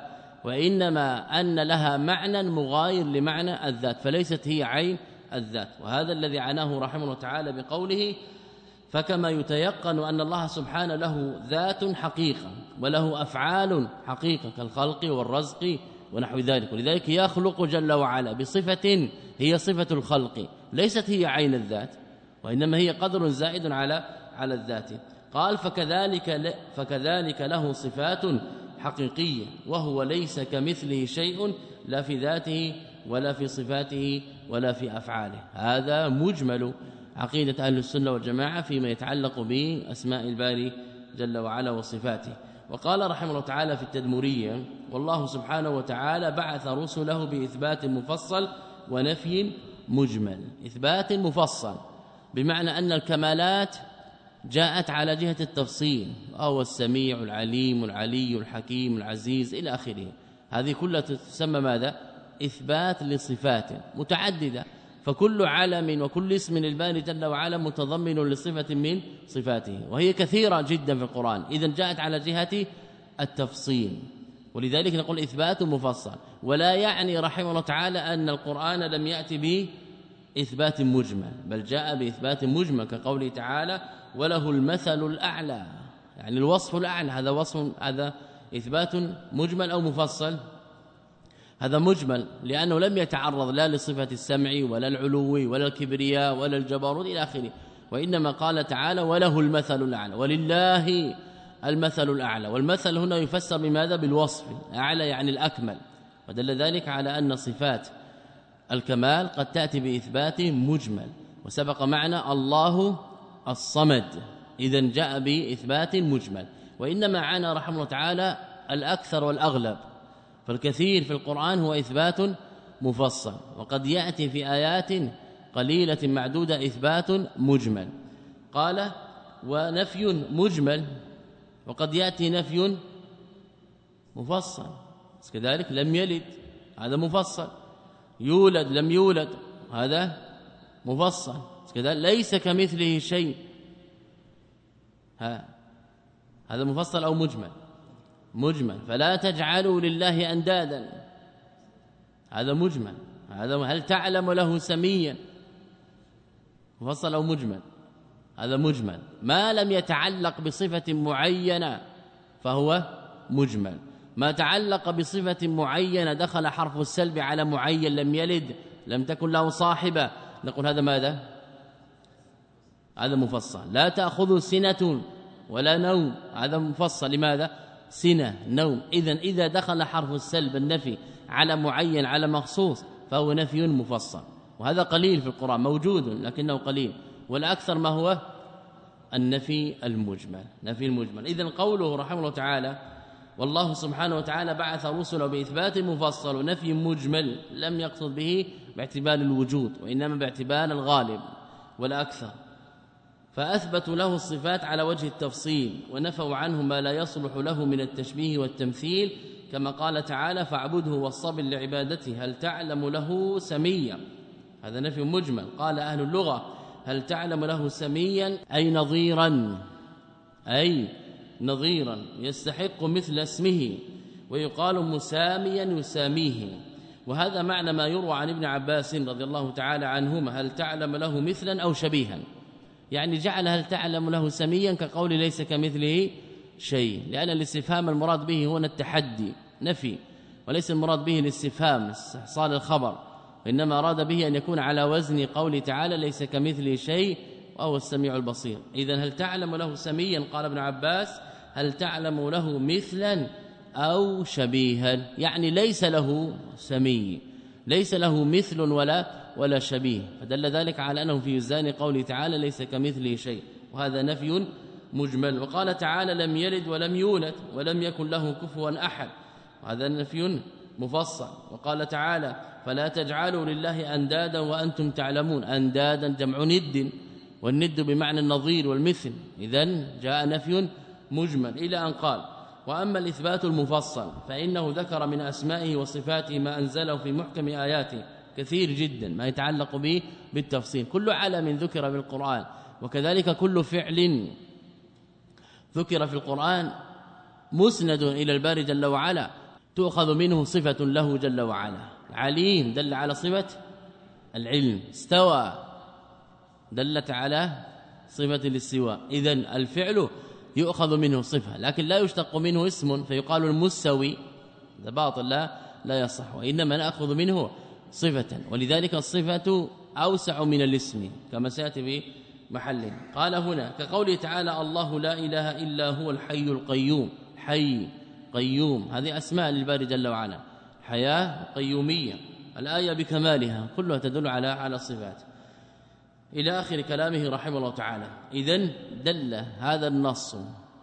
وإنما أن لها معنى مغاير لمعنى الذات، فليست هي عين الذات. وهذا الذي عناه رحمه الله تعالى بقوله: فكما يتيقن أن الله سبحانه له ذات حقيقة وله أفعال حقيقة كالخلق والرزق ونحو ذلك، ولذلك يخلق جل وعلا بصفة هي صفة الخلق، ليست هي عين الذات، وإنما هي قدر زائد على على الذات. قال: فكذلك فكذلك له صفات حقيقية، وهو ليس كمثله شيء لا في ذاته ولا في صفاته ولا في أفعاله. هذا مجمل عقيدة أهل السنة والجماعة فيما يتعلق بأسماء الباري جل وعلا وصفاته. وقال رحمه الله تعالى في التدمرية: والله سبحانه وتعالى بعث رسله بإثبات مفصل ونفي مجمل. إثبات مفصل بمعنى أن الكمالات جاءت على جهة التفصيل، وهو السميع العليم العلي الحكيم العزيز إلى آخره. هذه كلها تسمى ماذا؟ إثبات لصفات متعددة، فكل علم وكل اسم للباري جل وعلا متضمن لصفة من صفاته، وهي كثيرة جدا في القرآن، إذن جاءت على جهة التفصيل، ولذلك نقول إثبات مفصل. ولا يعني رحمه الله تعالى أن القرآن لم يأتي بإثبات مجمل، بل جاء بإثبات مجمل كقوله تعالى: وله المثل الأعلى، يعني الوصف الأعلى. هذا وصف، هذا إثبات مجمل أو مفصل؟ هذا مجمل، لأنه لم يتعرض لا لصفة السمع ولا العلو ولا الكبرياء ولا الجبروت إلى آخره، وإنما قال تعالى: وله المثل الأعلى، ولله المثل الأعلى. والمثل هنا يفسر بماذا؟ بالوصف، أعلى يعني الأكمل، ودل ذلك على أن صفات الكمال قد تأتي بإثبات مجمل. وسبق معنا الله الصمد، إذن جاء بإثبات مجمل. وإنما عانى رحمه الله تعالى الأكثر والأغلب، فالكثير في القرآن هو إثبات مفصل، وقد يأتي في آيات قليلة معدودة إثبات مجمل. قال: ونفي مجمل، وقد يأتي نفي مفصل، كذلك لم يلد، هذا مفصل، يولد لم يولد، هذا مفصل كذا ليس كمثله شيء، ها هذا مفصل أو مجمل؟ مجمل. فلا تجعلوا لله أندادا، هذا مجمل. هذا هل تعلم له سميا؟ مفصل أو مجمل؟ هذا مجمل. ما لم يتعلق بصفة معينة فهو مجمل. ما تعلق بصفة معينة دخل حرف السلب على معين، لم يلد لم تكن له صاحبة، نقول هذا ماذا؟ هذا مفصل. لا تأخذ سنة ولا نوم، هذا مفصل. لماذا؟ سنة نوم. إذن إذا دخل حرف السلب النفي على معين على مخصوص فهو نفي مفصل، وهذا قليل في القرآن، موجود لكنه قليل، والأكثر ما هو النفي المجمل. نفي المجمل. إذن قوله رحمه الله تعالى والله سبحانه وتعالى بعث رسله بإثبات مفصل ونفي مجمل، لم يقصد به باعتبار الوجود وإنما باعتبار الغالب والأكثر، فأثبتوا له الصفات على وجه التفصيل ونفوا عنه ما لا يصلح له من التشبيه والتمثيل، كما قال تعالى فاعبده واصطبر لعبادته هل تعلم له سميا، هذا نفي مجمل. قال أهل اللغة هل تعلم له سميا أي نظيرا، أي نظيرا يستحق مثل اسمه، ويقال مساميا يساميه، وهذا معنى ما يروى عن ابن عباس رضي الله تعالى عنهما هل تعلم له مثلا أو شبيها، يعني جعل هل تعلم له سميا كقول ليس كمثله شيء، لأن الاستفهام المراد به هنا التحدي نفي، وليس المراد به الاستفهام استحصال الخبر، وإنما أراد به أن يكون على وزن قول تعالى ليس كمثله شيء وهو السميع البصير. إذن هل تعلم له سميا؟ قال ابن عباس هل تعلم له مثلا أو شبيها، يعني ليس له سمي، ليس له مثل ولا ولا شبيه، فدل ذلك على أنه في وزن قوله تعالى ليس كمثله شيء، وهذا نفي مجمل. وقال تعالى لم يلد ولم يولد ولم يكن له كفوا أحد، وهذا نفي مفصل. وقال تعالى فلا تجعلوا لله أندادا وأنتم تعلمون، أندادا جمع ند، والند بمعنى النظير والمثل، إذن جاء نفي مجمل، إلى أن قال وأما الإثبات المفصل فإنه ذكر من أسمائه وصفاته ما أنزله في محكم آياته كثير جدا، ما يتعلق به بالتفصيل، كل علم ذكر في القرآن، وكذلك كل فعل ذكر في القرآن مسند إلى الباري جل وعلا تؤخذ منه صفة له جل وعلا. عليم دل على صفة العلم، استوى دلت على صفة الاستواء، إذن الفعل يؤخذ منه صفة، لكن لا يشتق منه اسم فيقال المستوي، هذا باطل لا لا يصح، وإنما نأخذ منه صفة، ولذلك الصفة أوسع من الاسم كما سيأتي في محل. قال هنا كقوله تعالى الله لا إله إلا هو الحي القيوم، حي قيوم هذه أسماء للباري جل وعلا، حياة قيومية، الآية بكمالها كلها تدل على على الصفات إلى آخر كلامه رحمه الله تعالى. إذن دل هذا النص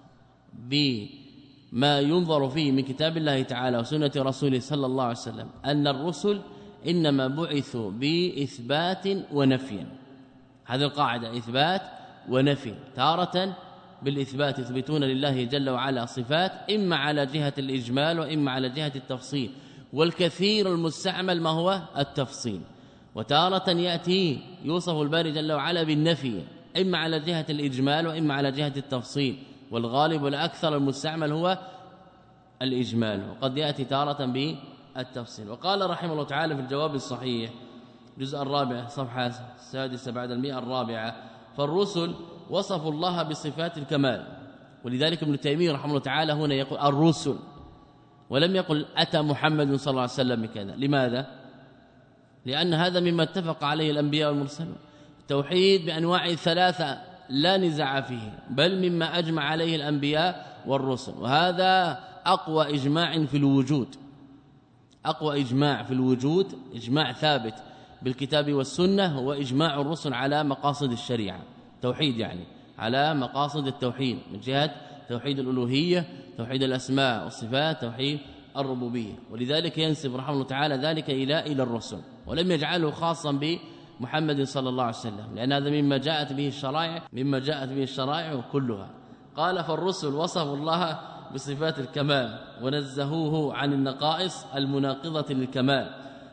بما ينظر فيه من كتاب الله تعالى وسنة رسوله صلى الله عليه وسلم أن الرسل إنما بعثوا بإثبات ونفي، هذه القاعدة إثبات ونفي، تارة بالإثبات يثبتون لله جل وعلا صفات إما على جهة الإجمال وإما على جهة التفصيل، والكثير المستعمل ما هو التفصيل، وتارة يأتي يوصف الباري جل وعلا بالنفي إما على جهة الإجمال وإما على جهة التفصيل، والغالب والأكثر المستعمل هو الإجمال، وقد يأتي تارة بالتفصيل. وقال رحمه الله تعالى في الجواب الصحيح الجزء الرابع صفحة السادسة بعد المئة الرابعة فالرسل وصفوا الله بصفات الكمال، ولذلك ابن تيمية رحمه الله تعالى هنا يقول الرسل ولم يقل أتى محمد صلى الله عليه وسلم بكذا. لماذا؟ لأن هذا مما اتفق عليه الأنبياء والمرسلون، التوحيد بأنواع الثلاثة لا نزاع فيه، بل مما أجمع عليه الأنبياء والرسل، وهذا أقوى إجماع في الوجود، أقوى إجماع في الوجود، إجماع ثابت بالكتاب والسنة، هو إجماع الرسل على مقاصد الشريعة، توحيد يعني على مقاصد التوحيد من جهة توحيد الألوهية، توحيد الأسماء والصفات، توحيد الربوبية، ولذلك ينسب رحمه الله تعالى ذلك إلى إلى الرسل، ولم يجعله خاصا بمحمد صلى الله عليه وسلم، لأن هذا مما جاءت به الشرائع مما جاءت به الشرائع كلها. قال فالرسل وصفوا الله بصفات الكمال ونزهوه عن النقائص المناقضة للكمال،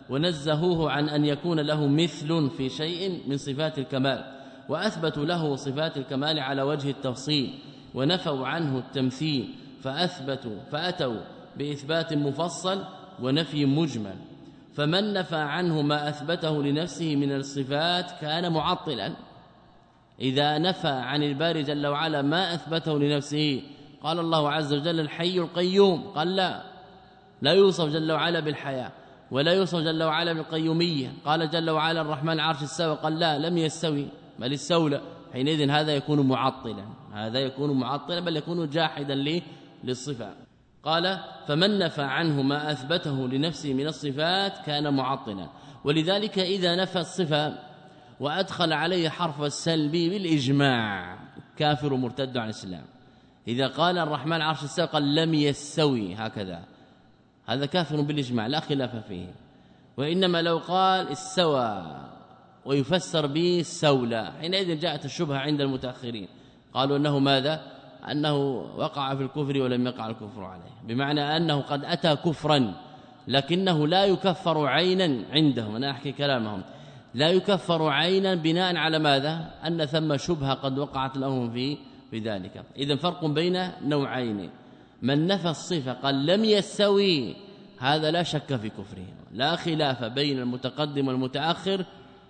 ونزهوه عن أن يكون له مثل في شيء من صفات الكمال، وأثبتوا له صفات الكمال على وجه التفصيل، ونفوا عنه التمثيل، فأثبتوا فأتوا بإثبات مفصل ونفي مجمل. فمن نفى عنه ما أثبته لنفسه من الصفات كان معطلا. إذا نفى عن الباري جل وعلا ما أثبته لنفسه، قال الله عز وجل الحي القيوم، قال لا لا يوصف جل وعلا بالحياة ولا يوصف جل وعلا بالقيومية. قال جل وعلا الرحمن عرش استوى، قال لا لم يستوي بل استولى. حينئذ هذا يكون معطلا، هذا يكون معطلا بل يكون جاحدا للصفة. قال فمن نفى عنه ما أثبته لنفسه من الصفات كان معطلا. ولذلك إذا نفى الصفة وأدخل عليه حرف السلب بالإجماع كافر مرتد عن الإسلام. إذا قال الرحمن عرش استوى قال لم يستوي هكذا، هذا كافر بالإجماع لا خلاف فيه. وإنما لو قال استوى ويفسر به استولى، حينئذ جاءت الشبهة عند المتأخرين، قالوا أنه ماذا؟ أنه وقع في الكفر ولم يقع الكفر عليه، بمعنى أنه قد أتى كفرا لكنه لا يكفر عينا عندهم. أنا أحكي كلامهم، لا يكفر عينا بناء على ماذا؟ أن ثم شبهة قد وقعت لهم في بذلك. إذن فرق بين نوعين، من نفى الصفة قال لم يستوي هذا لا شك في كفره، لا خلاف بين المتقدم والمتأخر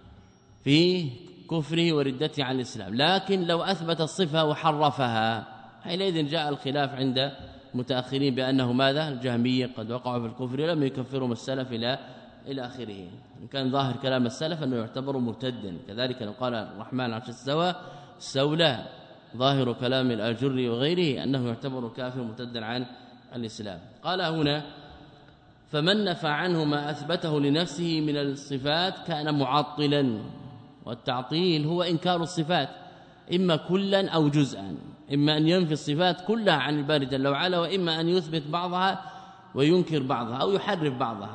في كفره وردته عن الإسلام. لكن لو أثبت الصفة وحرفها حينئذ جاء الخلاف عند متأخرين بأنه ماذا؟ الجهمية قد وقعوا في الكفر ولم يكفرهم السلف إلى إلى آخره. إن كان ظاهر كلام السلف أنه يعتبر مرتدا. كذلك لو قال الرحمن عرش استوى استولى، ظاهر كلام الآجري وغيره أنه يعتبر كافر مرتدا عن الإسلام. قال هنا فمن نفى عنه ما أثبته لنفسه من الصفات كان معطلا. والتعطيل هو إنكار الصفات إما كلا أو جزءا، إما أن ينفي الصفات كلها عن الباري جل وعلا، وإما أن يثبت بعضها وينكر بعضها أو يحرف بعضها.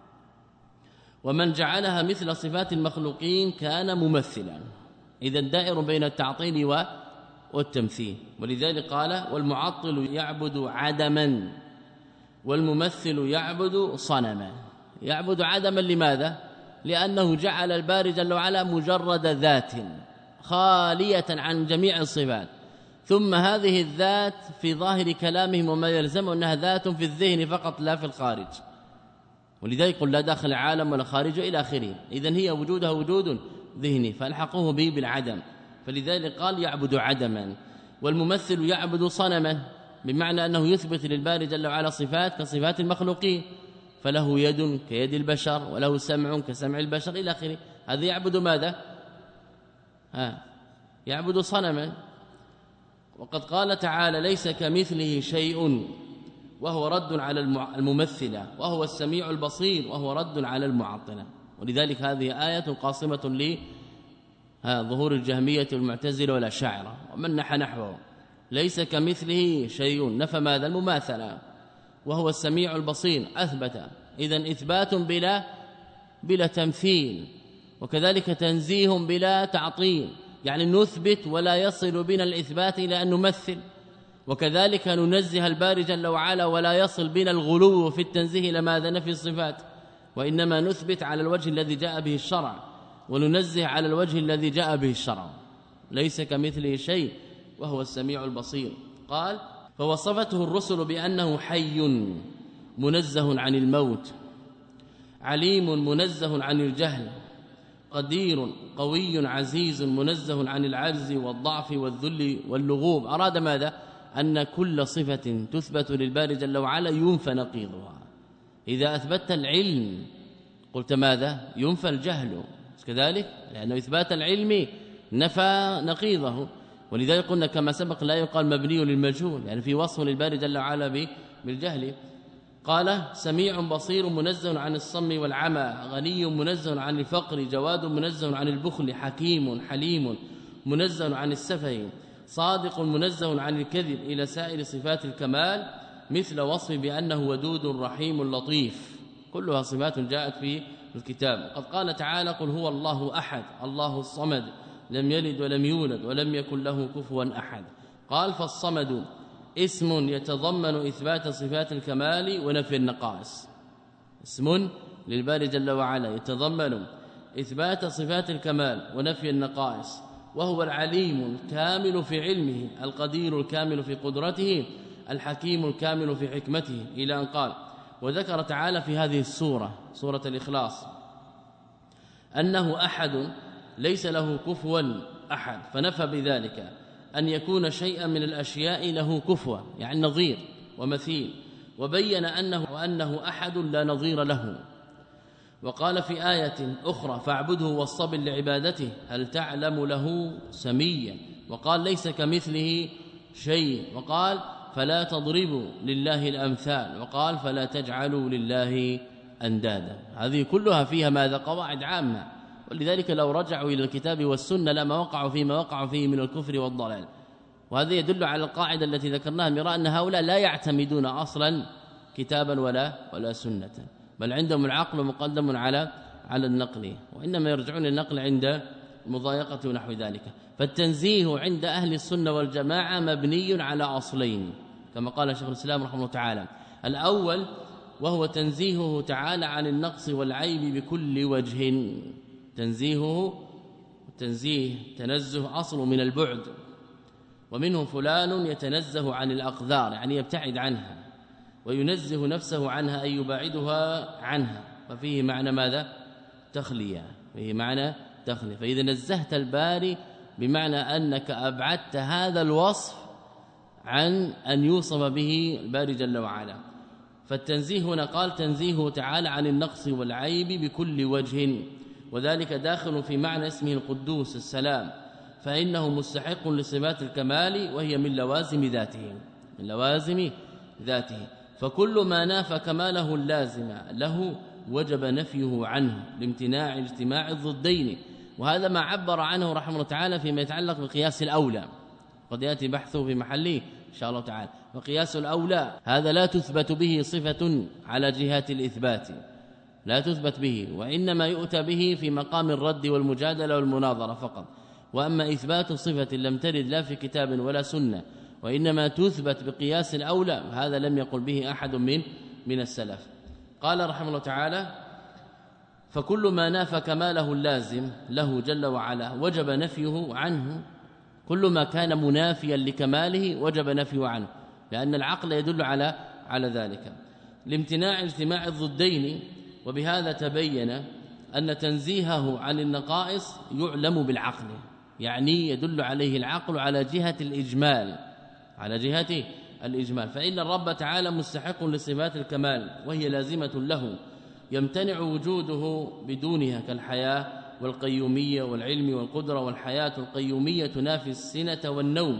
ومن جعلها مثل صفات المخلوقين كان ممثلا. إذا دائر بين التعطيل والتمثيل. ولذلك قال والمعطل يعبد عدما والممثل يعبد صنما. يعبد عدما لماذا؟ لأنه جعل الباري جل وعلا مجرد ذات خالية عن جميع الصفات، ثم هذه الذات في ظاهر كلامهم وما يلزم أنها ذات في الذهن فقط لا في الخارج. ولذلك قل لا داخل العالم ولا خارجه إلى آخره. إذن هي وجودها وجود ذهني فالحقوه به بالعدم، فلذلك قال يعبد عدما. والممثل يعبد صنما، بمعنى أنه يثبت للباري جل وعلا صفات كصفات المخلوقين، فله يد كيد البشر وله سمع كسمع البشر إلى آخره. هذا يعبد ماذا؟ ها يعبد صنما. وقد قال تعالى ليس كمثله شيء، وهو رد على الممثلة، وهو السميع البصير، وهو رد على المعطلة. ولذلك هذه آية قاصمة لظهور الجهمية والمعتزلة والأشاعرة ومن نحى نحوه. ليس كمثله شيء، نفى ماذا؟ المماثلة. وهو السميع البصير أثبت. إذن إثبات بلا بلا تمثيل، وكذلك تنزيه بلا تعطيل، يعني نثبت ولا يصل بنا الإثبات إلى أن نمثل، وكذلك ننزه الباري جل وعلا ولا يصل بنا الغلو في التنزيه إلى ماذا؟ نفي الصفات، وإنما نثبت على الوجه الذي جاء به الشرع وننزه على الوجه الذي جاء به الشرع. ليس كمثله شيء وهو السميع البصير. قال فوصفته الرسل بأنه حي منزه عن الموت، عليم منزه عن الجهل، قدير قوي عزيز منزه عن العجز والضعف والذل واللغوب. أراد ماذا؟ أن كل صفة تثبت للباري جل وعلا ينفى نقيضها. إذا أثبت العلم قلت ماذا؟ ينفى الجهل كذلك، لأنه إثبات العلم نفى نقيضه. ولذلك قلنا كما سبق لا يقال مبني للمجهول، يعني في وصف للباري جل وعلا بالجهل. قال سميع بصير منزه عن الصم والعمى، غني منزه عن الفقر، جواد منزه عن البخل، حكيم حليم منزه عن السفه، صادق منزه عن الكذب، إلى سائر صفات الكمال، مثل وصف بأنه ودود رحيم لطيف. كلها صفات جاءت في الكتاب. قد قال تعالى قل هو الله أحد الله الصمد لم يلد ولم يولد ولم يكن له كفوا أحد. قال فالصمد اسم يتضمن إثبات صفات الكمال ونفي النقائص، اسم للباري جل وعلا يتضمن إثبات صفات الكمال ونفي النقائص، وهو العليم الكامل في علمه، القدير الكامل في قدرته، الحكيم الكامل في حكمته، إلى أن قال. وذكر تعالى في هذه السورة سورة الإخلاص أنه أحد ليس له كفوا أحد، فنفى بذلك أن يكون شيئا من الأشياء له كفوا يعني نظير ومثيل، وبين أنه وأنه أحد لا نظير له. وقال في آية أخرى فاعبده واصطبر لعبادته هل تعلم له سميا، وقال ليس كمثله شيء، وقال فلا تضربوا لله الأمثال، وقال فلا تجعلوا لله أندادا. هذه كلها فيها ماذا؟ قواعد عامة، ولذلك لو رجعوا إلى الكتاب والسنة لما وقعوا فيما وقعوا فيه من الكفر والضلال. وهذا يدل على القاعدة التي ذكرناها مراء أن هؤلاء لا يعتمدون أصلا كتابا ولا ولا سنة، بل عندهم العقل مقدم على على النقل، وإنما يرجعون النقل عند المضايقة ونحو ذلك. فالتنزيه عند أهل السنة والجماعة مبني على أصلين كما قال شيخ الإسلام رحمه الله تعالى. الأول وهو تنزيهه تعالى عن النقص والعيب بكل وجه. تنزيهه تنزيه تنزه أصل من البعد، ومنه فلان يتنزه عن الأقدار يعني يبتعد عنها، وينزه نفسه عنها أي يبعدها عنها، ففيه معنى ماذا؟ تخلية، فيه معنى تخلية. فإذا نزهت الباري بمعنى أنك أبعدت هذا الوصف عن أن يوصف به الباري جل وعلا. فالتنزيه هنا قال تنزيهه تعالى عن النقص والعيب بكل وجه، وذلك داخل في معنى اسمه القدوس السلام، فإنه مستحق لصفات الكمال وهي من لوازم ذاته من لوازم ذاته فكل ما نافى كماله اللازم له وجب نفيه عنه لامتناع اجتماع الضدين. وهذا ما عبر عنه رحمه الله تعالى فيما يتعلق بقياس الأولى، قد يأتي بحثه في محله إن شاء الله تعالى. وقياس الأولى هذا لا تثبت به صفة على جهات الإثبات، لا تثبت به، وإنما يؤتى به في مقام الرد والمجادلة والمناظرة فقط. وأما إثبات صفة لم ترد لا في كتاب ولا سنة وإنما تثبت بقياس الأولى هذا لم يقل به أحد من من السلف. قال رحمه الله تعالى فكل ما نافى كماله اللازم له جل وعلا وجب نفيه عنه، كل ما كان منافيا لكماله وجب نفيه عنه، لأن العقل يدل على على ذلك لامتناع اجتماع الضدين. وبهذا تبين أن تنزيهه عن النقائص يعلم بالعقل، يعني يدل عليه العقل على جهة الإجمال على جهة الإجمال. فإن الرب تعالى مستحق لصفات الكمال وهي لازمة له يمتنع وجوده بدونها، كالحياة والقيومية والعلم والقدرة. والحياة القيومية تنافي السنة والنوم،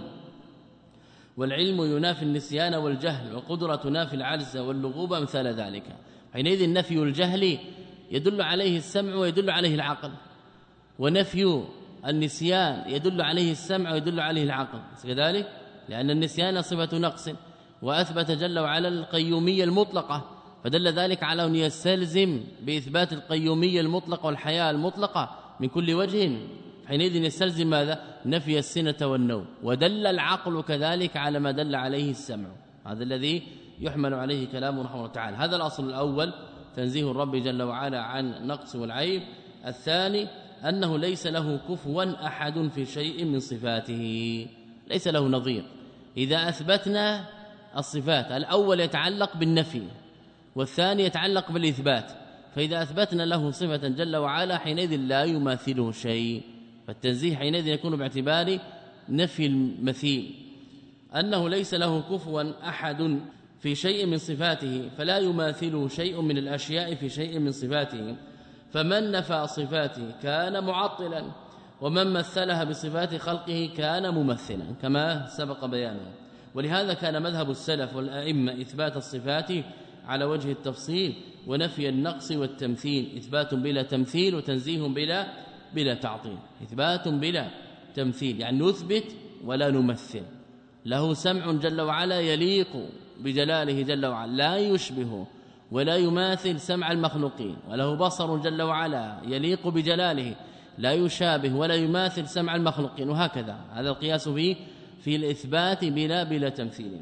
والعلم ينافي النسيان والجهل، والقدرة تنافي العجز واللغوب أمثال ذلك. حينئذ نفي الجهل يدل عليه السمع ويدل عليه العقل، ونفي النسيان يدل عليه السمع ويدل عليه العقل كذلك، لأن النسيان صفة نقص، وأثبت جل وعلا القيومية المطلقة، فدل ذلك على أن يستلزم بإثبات القيومية المطلقة والحياة المطلقة من كل وجه. حينئذ يستلزم ماذا؟ نفي السنة والنوم. ودل العقل كذلك على ما دل عليه السمع، هذا الذي يحمل عليه كلامه رحمه الله تعالى. هذا الأصل الأول تنزيه الرب جل وعلا عن النقص والعيب. الثاني أنه ليس له كفوا أحد في شيء من صفاته، ليس له نظير. إذا أثبتنا الصفات الأول يتعلق بالنفي والثاني يتعلق بالإثبات، فإذا أثبتنا له صفة جل وعلا حينئذ لا يماثله شيء، فالتنزيه حينئذ يكون باعتبار نفي المثيل. أنه ليس له كفوا أحد في شيء من صفاته فلا يماثله شيء من الأشياء في شيء من صفاته، فمن نفى صفاته كان معطلا، ومن مثلها بصفات خلقه كان ممثلا كما سبق بيانه. ولهذا كان مذهب السلف والأئمة إثبات الصفات على وجه التفصيل، ونفي النقص والتمثيل، إثبات بلا تمثيل وتنزيه بلا بلا تعطيل. إثبات بلا تمثيل يعني نثبت ولا نمثل. له سمع جل وعلا يليق بجلاله جل وعلا لا يشبه ولا يماثل سمع المخلوقين، وله بصر جل وعلا يليق بجلاله لا يشابه ولا يماثل سمع المخلوقين، وهكذا. هذا القياس فيه في الإثبات بلا بلا تمثيل.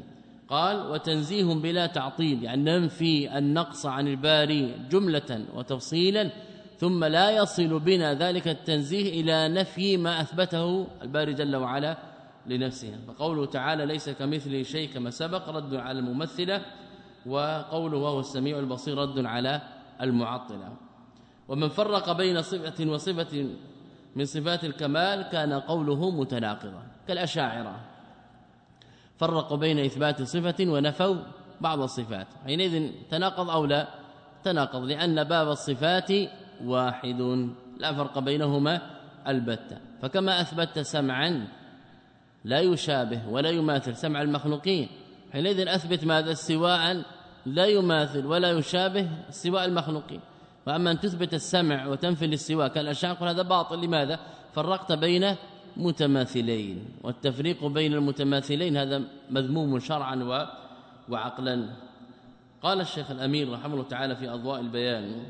قال وتنزيه بلا تعطيل، يعني ننفي النقص عن الباري جملة وتفصيلا، ثم لا يصل بنا ذلك التنزيه إلى نفي ما أثبته الباري جل وعلا لنفسه. فقوله تعالى ليس كمثله شيء كما سبق رد على الممثلة، وقوله وهو السميع البصير رد على المعطلة. ومن فرق بين صفة وصفة من صفات الكمال كان قوله متناقضا كالأشاعرة، فرقوا بين إثبات صفة ونفوا بعض الصفات، حينئذ تناقض أو لا تناقض، لأن باب الصفات واحد لا فرق بينهما البتة. فكما أثبت سمعا لا يشابه ولا يماثل سمع المخلوقين، حينئذ أثبت ماذا؟ استواء لا يماثل ولا يشابه استواء المخلوقين. فأما أن تثبت السمع وتنفي الاستواء كالأشاعرة هذا باطل. لماذا؟ فرقت بين متماثلين، والتفريق بين المتماثلين هذا مذموم شرعا وعقلا. قال الشيخ الأمير رحمه الله تعالى في أضواء البيان: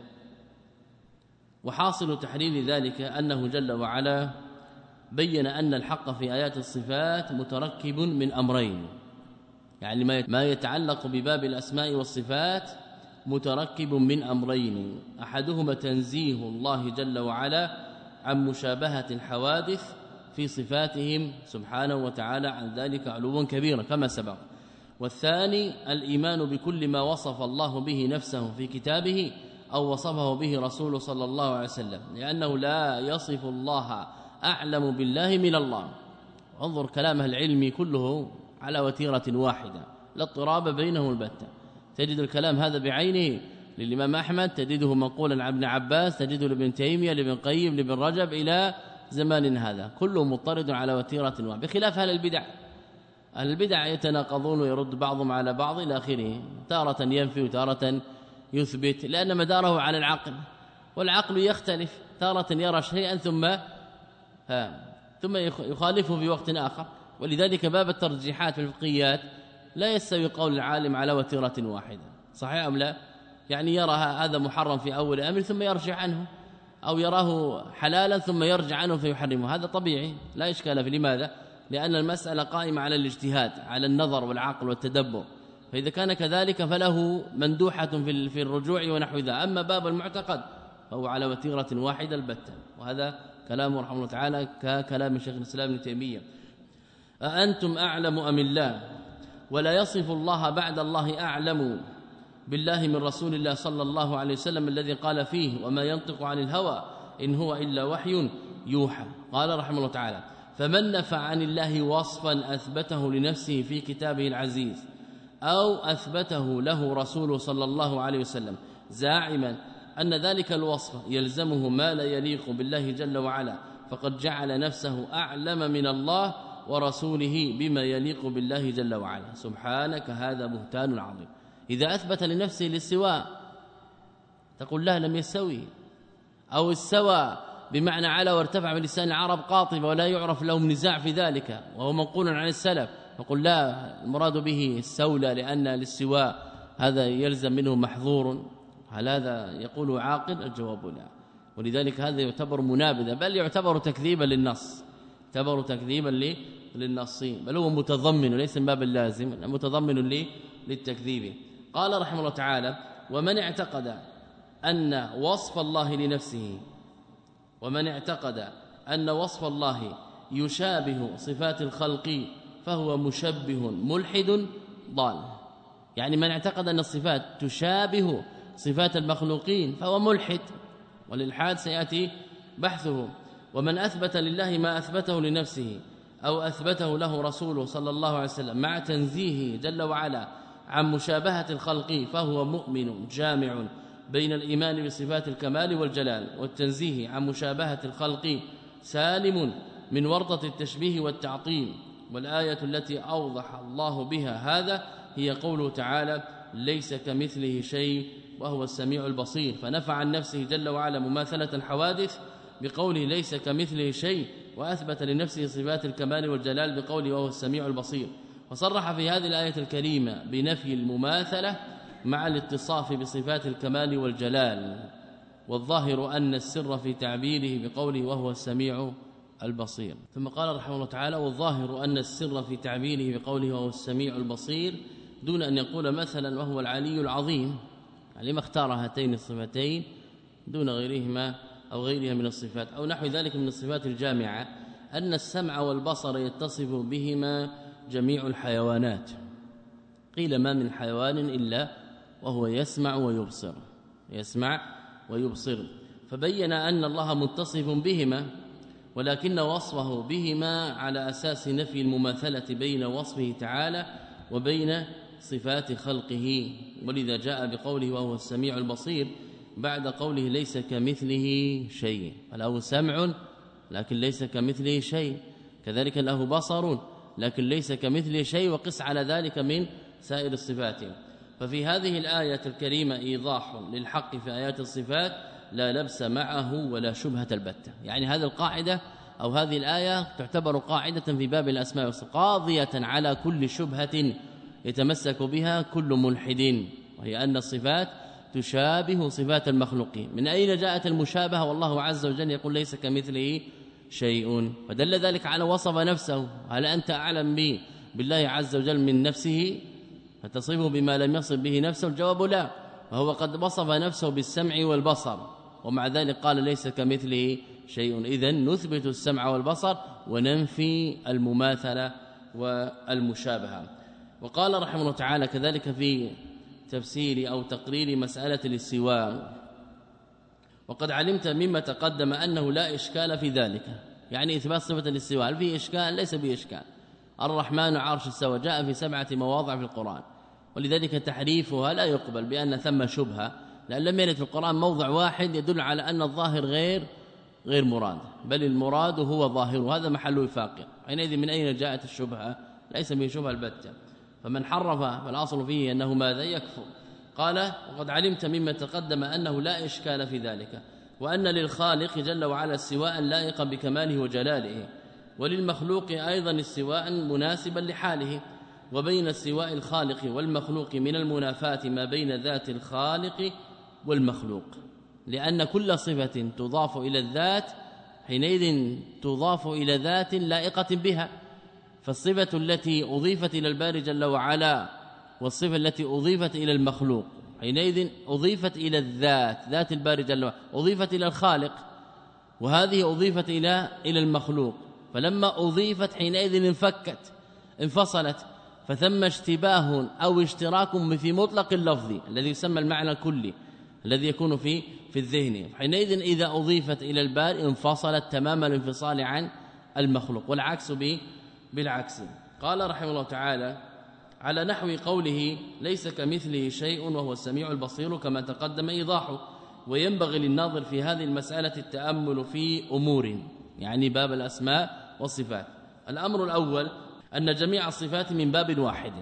وحاصل تحليل ذلك أنه جل وعلا بين أن الحق في آيات الصفات متركب من أمرين، يعني ما يتعلق بباب الأسماء والصفات متركب من أمرين، أحدهما تنزيه الله جل وعلا عن مشابهة الحوادث في صفاتهم سبحانه وتعالى عن ذلك علوا كبيرا كما سبق، والثاني الإيمان بكل ما وصف الله به نفسه في كتابه أو وصفه به رسوله صلى الله عليه وسلم، لأنه لا يصف الله أعلم بالله من الله. انظر كلامه العلمي كله على وتيرة واحدة لا اضطراب بينه البتة. تجد الكلام هذا بعينه للإمام أحمد، تجده منقولا عن ابن عباس، تجده لابن تيمية، لابن قيم، لابن رجب، إلى زمان هذا كله مضطرد على وتيرة واحدة، بخلاف أهل البدع. أهل البدع يتناقضون ويرد بعضهم على بعض إلى آخره، تارة ينفي وتارة يثبت، لأن مداره على العقل، والعقل يختلف، تارة يرى شيئا ثم ها ثم يخالفه في وقت آخر. ولذلك باب الترجيحات في الفقهيات لا يستوي قول العالم على وتيرة واحدة، صحيح أم لا؟ يعني يرى هذا محرم في أول أمر ثم يرجع عنه، أو يراه حلالا ثم يرجع عنه فيحرمه، هذا طبيعي لا إشكال فيه. لماذا؟ لأن المسألة قائمة على الاجتهاد، على النظر والعقل والتدبر، فإذا كان كذلك فله مندوحة في الرجوع ونحو ذا. أما باب المعتقد فهو على وتيرة واحدة البتة، وهذا كلامه رحمه الله تعالى ككلام شيخ الإسلام ابن تيمية. أأنتم أعلم أم الله؟ ولا يصف الله بعد الله أعلم بالله من رسول الله صلى الله عليه وسلم الذي قال فيه وما ينطق عن الهوى إن هو إلا وحي يوحى. قال رحمه الله تعالى: فمن نفى عن الله وصفا أثبته لنفسه في كتابه العزيز أو أثبته له رسوله صلى الله عليه وسلم زاعما أن ذلك الوصف يلزمه ما لا يليق بالله جل وعلا، فقد جعل نفسه أعلم من الله ورسوله بما يليق بالله جل وعلا. سبحانك هذا بهتان عظيم. إذا أثبت لنفسه الاستواء تقول لا لم يستوي، أو استوى بمعنى على وارتفع من لسان العرب قاطبة ولا يعرف لهم نزاع في ذلك وهو منقول عن السلف، نقول لا المراد به استولى لأن الاستواء هذا يلزم منه محظور. هل هذا يقول عاقل؟ الجواب لا. ولذلك هذا يعتبر منابذة، بل يعتبر تكذيبا للنص، يعتبر تكذيبا للنص، بل هو متضمن وليس من باب اللازم، متضمن للتكذيب. قال رحمه الله تعالى: ومن اعتقد أن وصف الله لنفسه ومن اعتقد أن وصف الله يشابه صفات الخلق فهو مشبه ملحد ضال. يعني من اعتقد أن الصفات تشابه صفات المخلوقين فهو ملحد، والإلحاد سيأتي بحثه. ومن أثبت لله ما أثبته لنفسه أو أثبته له رسوله صلى الله عليه وسلم مع تنزيهه جل وعلا عن مشابهة الخلق فهو مؤمن جامع بين الإيمان بصفات الكمال والجلال والتنزيه عن مشابهة الخلق، سالم من ورطة التشبيه والتعطيل. والآية التي أوضح الله بها هذا هي قوله تعالى: ليس كمثله شيء وهو السميع البصير، فنفع عن نفسه جل وعلا مماثلة الحوادث بقوله ليس كمثله شيء، وأثبت لنفسه صفات الكمال والجلال بقوله وهو السميع البصير. وصرح في هذه الآية الكريمة بنفي المماثلة مع الاتصاف بصفات الكمال والجلال، والظاهر أن السر في تعبيره بقوله وهو السميع البصير. ثم قال رحمه الله تعالى: والظاهر أن السر في تعبيره بقوله وهو السميع البصير دون أن يقول مثلا وهو العلي العظيم، يعني ما اختار هاتين الصفتين دون غيرهما أو غيرها من الصفات، أو نحو ذلك من الصفات الجامعة، أن السمع والبصر يتصف بهما جميع الحيوانات. قيل ما من حيوان إلا وهو يسمع ويبصر، يسمع ويبصر، فبين أن الله متصف بهما، ولكن وصفه بهما على أساس نفي المماثلة بين وصفه تعالى وبين صفات خلقه، ولذا جاء بقوله وهو السميع البصير بعد قوله ليس كمثله شيء، فله سمع لكن ليس كمثله شيء، كذلك له بصر لكن ليس كمثله شيء، وقس على ذلك من سائر الصفات. ففي هذه الآية الكريمة إيضاح للحق في آيات الصفات لا لبس معه ولا شبهة البتة. يعني هذه القاعدة أو هذه الآية تعتبر قاعدة في باب الأسماء والصفات قاضية على كل شبهة يتمسك بها كل ملحد، وهي أن الصفات تشابه صفات المخلوقين. من أين جاءت المشابهة والله عز وجل يقول ليس كمثله شيء؟ فدل ذلك على وصف نفسه. هل أنت أعلم به بالله عز وجل من نفسه فتصفه بما لم يصف به نفسه؟ الجواب لا، وهو قد وصف نفسه بالسمع والبصر ومع ذلك قال ليس كمثله شيء. إذن نثبت السمع والبصر وننفي المماثلة والمشابهة. وقال رحمه الله تعالى كذلك في تفسير أو تقرير مسألة الاستواء: وقد علمت مما تقدم أنه لا إشكال في ذلك، يعني إثبات صفة الاستواء. هل فيه إشكال؟ ليس فيه إشكال. الرحمن عرش استوى جاء في سبعة مواضع في القرآن، ولذلك تحريفها لا يقبل بأن ثم شبهة، لأن لم يرد في القرآن موضع واحد يدل على أن الظاهر غير غير مراد، بل المراد هو ظاهر، وهذا محل وفاق. حينئذ من أين جاءت الشبهة؟ ليس به شبهة البتة. فمن حرف فالأصل فيه أنه ماذا؟ يكفر. قال: وقد علمت مما تقدم أنه لا إشكال في ذلك، وأن للخالق جل وعلا استواء لائقا بكماله وجلاله، وللمخلوق أيضا استواء مناسبا لحاله، وبين استواء الخالق والمخلوق من المنافاة ما بين ذات الخالق والمخلوق، لأن كل صفة تضاف إلى الذات حينئذ تضاف إلى ذات لائقة بها. فالصفة التي أضيفت إلى الباري جل وعلا والصفة التي أضيفت إلى المخلوق حينئذ أضيفت إلى الذات، ذات الباري جل وعلا أضيفت إلى الخالق، وهذه أضيفت إلى إلى المخلوق، فلما أضيفت حينئذ انفكت انفصلت، فثم اشتباه أو اشتراك في مطلق اللفظ الذي يسمى المعنى الكلي الذي يكون في في الذهن. حينئذ إذا أضيفت إلى الباري انفصلت تمام الانفصال عن المخلوق، والعكس بالعكس. قال رحمه الله تعالى: على نحو قوله ليس كمثله شيء وهو السميع البصير كما تقدم إيضاحه. وينبغي للناظر في هذه المسألة التأمل في أمور، يعني باب الأسماء والصفات. الأمر الأول أن جميع الصفات من باب واحد،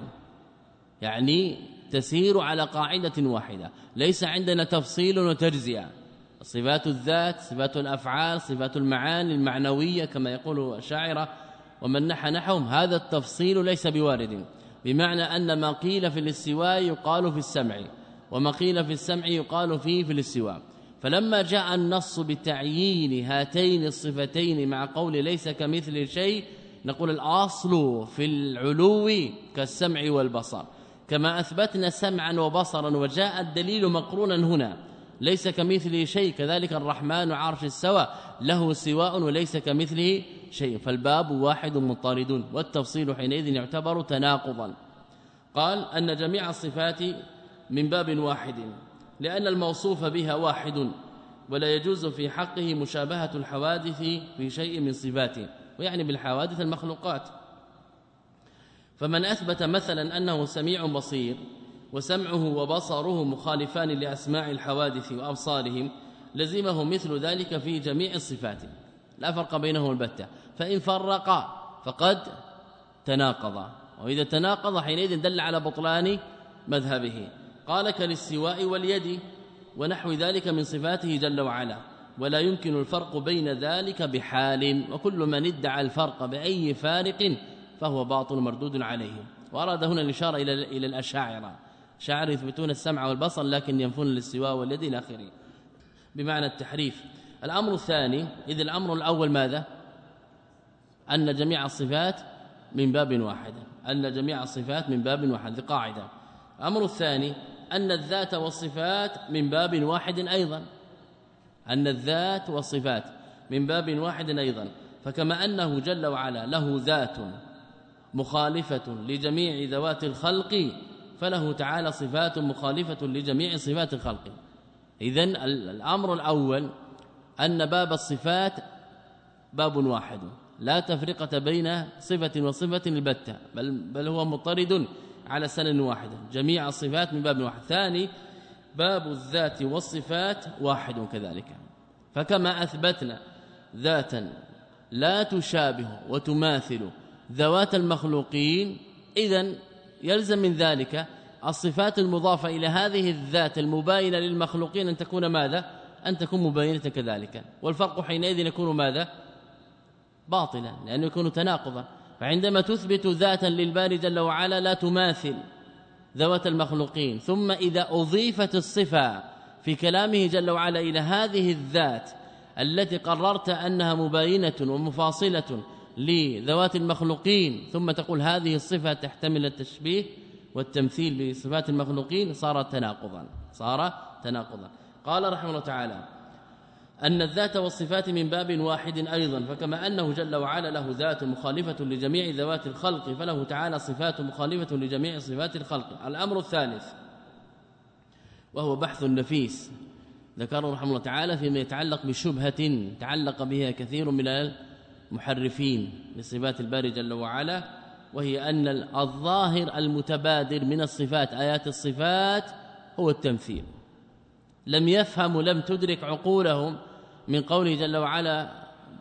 يعني تسير على قاعدة واحدة، ليس عندنا تفصيل وتجزئة. صفات الذات، صفات الأفعال، صفات المعاني المعنوية كما يقول الشاعرة ومن نحى نحوهم، هذا التفصيل ليس بوارد، بمعنى أن ما قيل في الاستواء يقال في السمع، وما قيل في السمع يقال فيه في الاستواء. فلما جاء النص بتعيين هاتين الصفتين مع قول ليس كمثل شيء، نقول الأصل في العلو كالسمع والبصر، كما أثبتنا سمعا وبصرا وجاء الدليل مقرونا هنا ليس كمثله شيء، كذلك الرحمن عرش استوى له استواء وليس كمثله شيء، فالباب واحد مضطرد، والتفصيل حينئذ يعتبر تناقضا. قال أن جميع الصفات من باب واحد، لأن الموصوف بها واحد، ولا يجوز في حقه مشابهة الحوادث في شيء من صفاته، ويعني بالحوادث المخلوقات. فمن أثبت مثلا أنه سميع بصير وسمعه وبصره مخالفان لأسماع الحوادث وأبصارهم، لزمه مثل ذلك في جميع الصفات، لا فرق بينهم البتة. فإن فرق فقد تناقض، وإذا تناقض حينئذ دل على بطلان مذهبه. قال: كالاستواء واليد ونحو ذلك من صفاته جل وعلا، ولا يمكن الفرق بين ذلك بحال، وكل من ادعى الفرق بأي فارق فهو باطل مردود عليه. وأراد هنا الإشارة إلى إلى الأشاعرة، شاعر يثبتون السمع والبصر لكن ينفون الاستواء واليد إلى آخره، بمعنى التحريف. الأمر الثاني، إذ الأمر الأول ماذا؟ أن جميع الصفات من باب واحد، أن جميع الصفات من باب واحد، قاعدة. الأمر الثاني أن الذات والصفات من باب واحد أيضا، أن الذات والصفات من باب واحد أيضا، فكما أنه جل وعلا له ذات مخالفة لجميع ذوات الخلق، فله تعالى صفات مخالفة لجميع صفات الخلق. إذن الأمر الأول أن باب الصفات باب واحد لا تفرقة بين صفة وصفة البتة، بل, بل هو مضطرد على سنن واحدة، جميع الصفات من باب واحد. ثاني باب الذات والصفات واحد كذلك، فكما أثبتنا ذاتا لا تشابه وتماثل ذوات المخلوقين، إذن يلزم من ذلك الصفات المضافة إلى هذه الذات المباينة للمخلوقين أن تكون ماذا؟ أن تكون مباينة كذلك، والفرق حينئذ يكون ماذا؟ باطلا، لأنه يكون تناقضا. فعندما تثبت ذاتا للباري جل وعلا لا تماثل ذوات المخلوقين، ثم إذا أضيفت الصفة في كلامه جل وعلا إلى هذه الذات التي قررت أنها مباينة ومفاصلة لذوات المخلوقين، ثم تقول هذه الصفة تحتمل التشبيه والتمثيل بصفات المخلوقين، صار تناقضا صار تناقضا قال رحمه الله تعالى أن الذات والصفات من باب واحد أيضا، فكما أنه جل وعلا له ذات مخالفة لجميع ذوات الخلق، فله تعالى صفات مخالفة لجميع صفات الخلق. الأمر الثالث وهو بحث نفيس ذكره رحمه الله تعالى فيما يتعلق بشبهة تعلق بها كثير من المحرفين لصفات الباري جل وعلا، وهي أن الظاهر المتبادر من الصفات آيات الصفات هو التمثيل. لم يفهموا لم تدرك عقولهم من قوله جل وعلا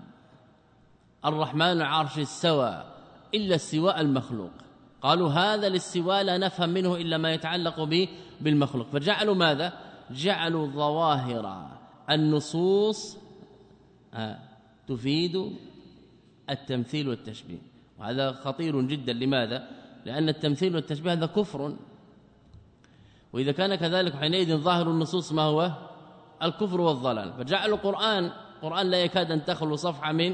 الرحمن العرش استوى إلا استواء المخلوق، قالوا هذا الاستواء لا نفهم منه إلا ما يتعلق به بالمخلوق، فجعلوا ماذا؟ جعلوا ظواهر النصوص تفيد التمثيل والتشبيه، وهذا خطير جدا. لماذا؟ لأن التمثيل والتشبيه هذا كفر، وإذا كان كذلك حينئذ ظاهر النصوص ما هو؟ الكفر والضلال. فجعلوا القرآن قرآن لا يكاد أن تخلو صفحة من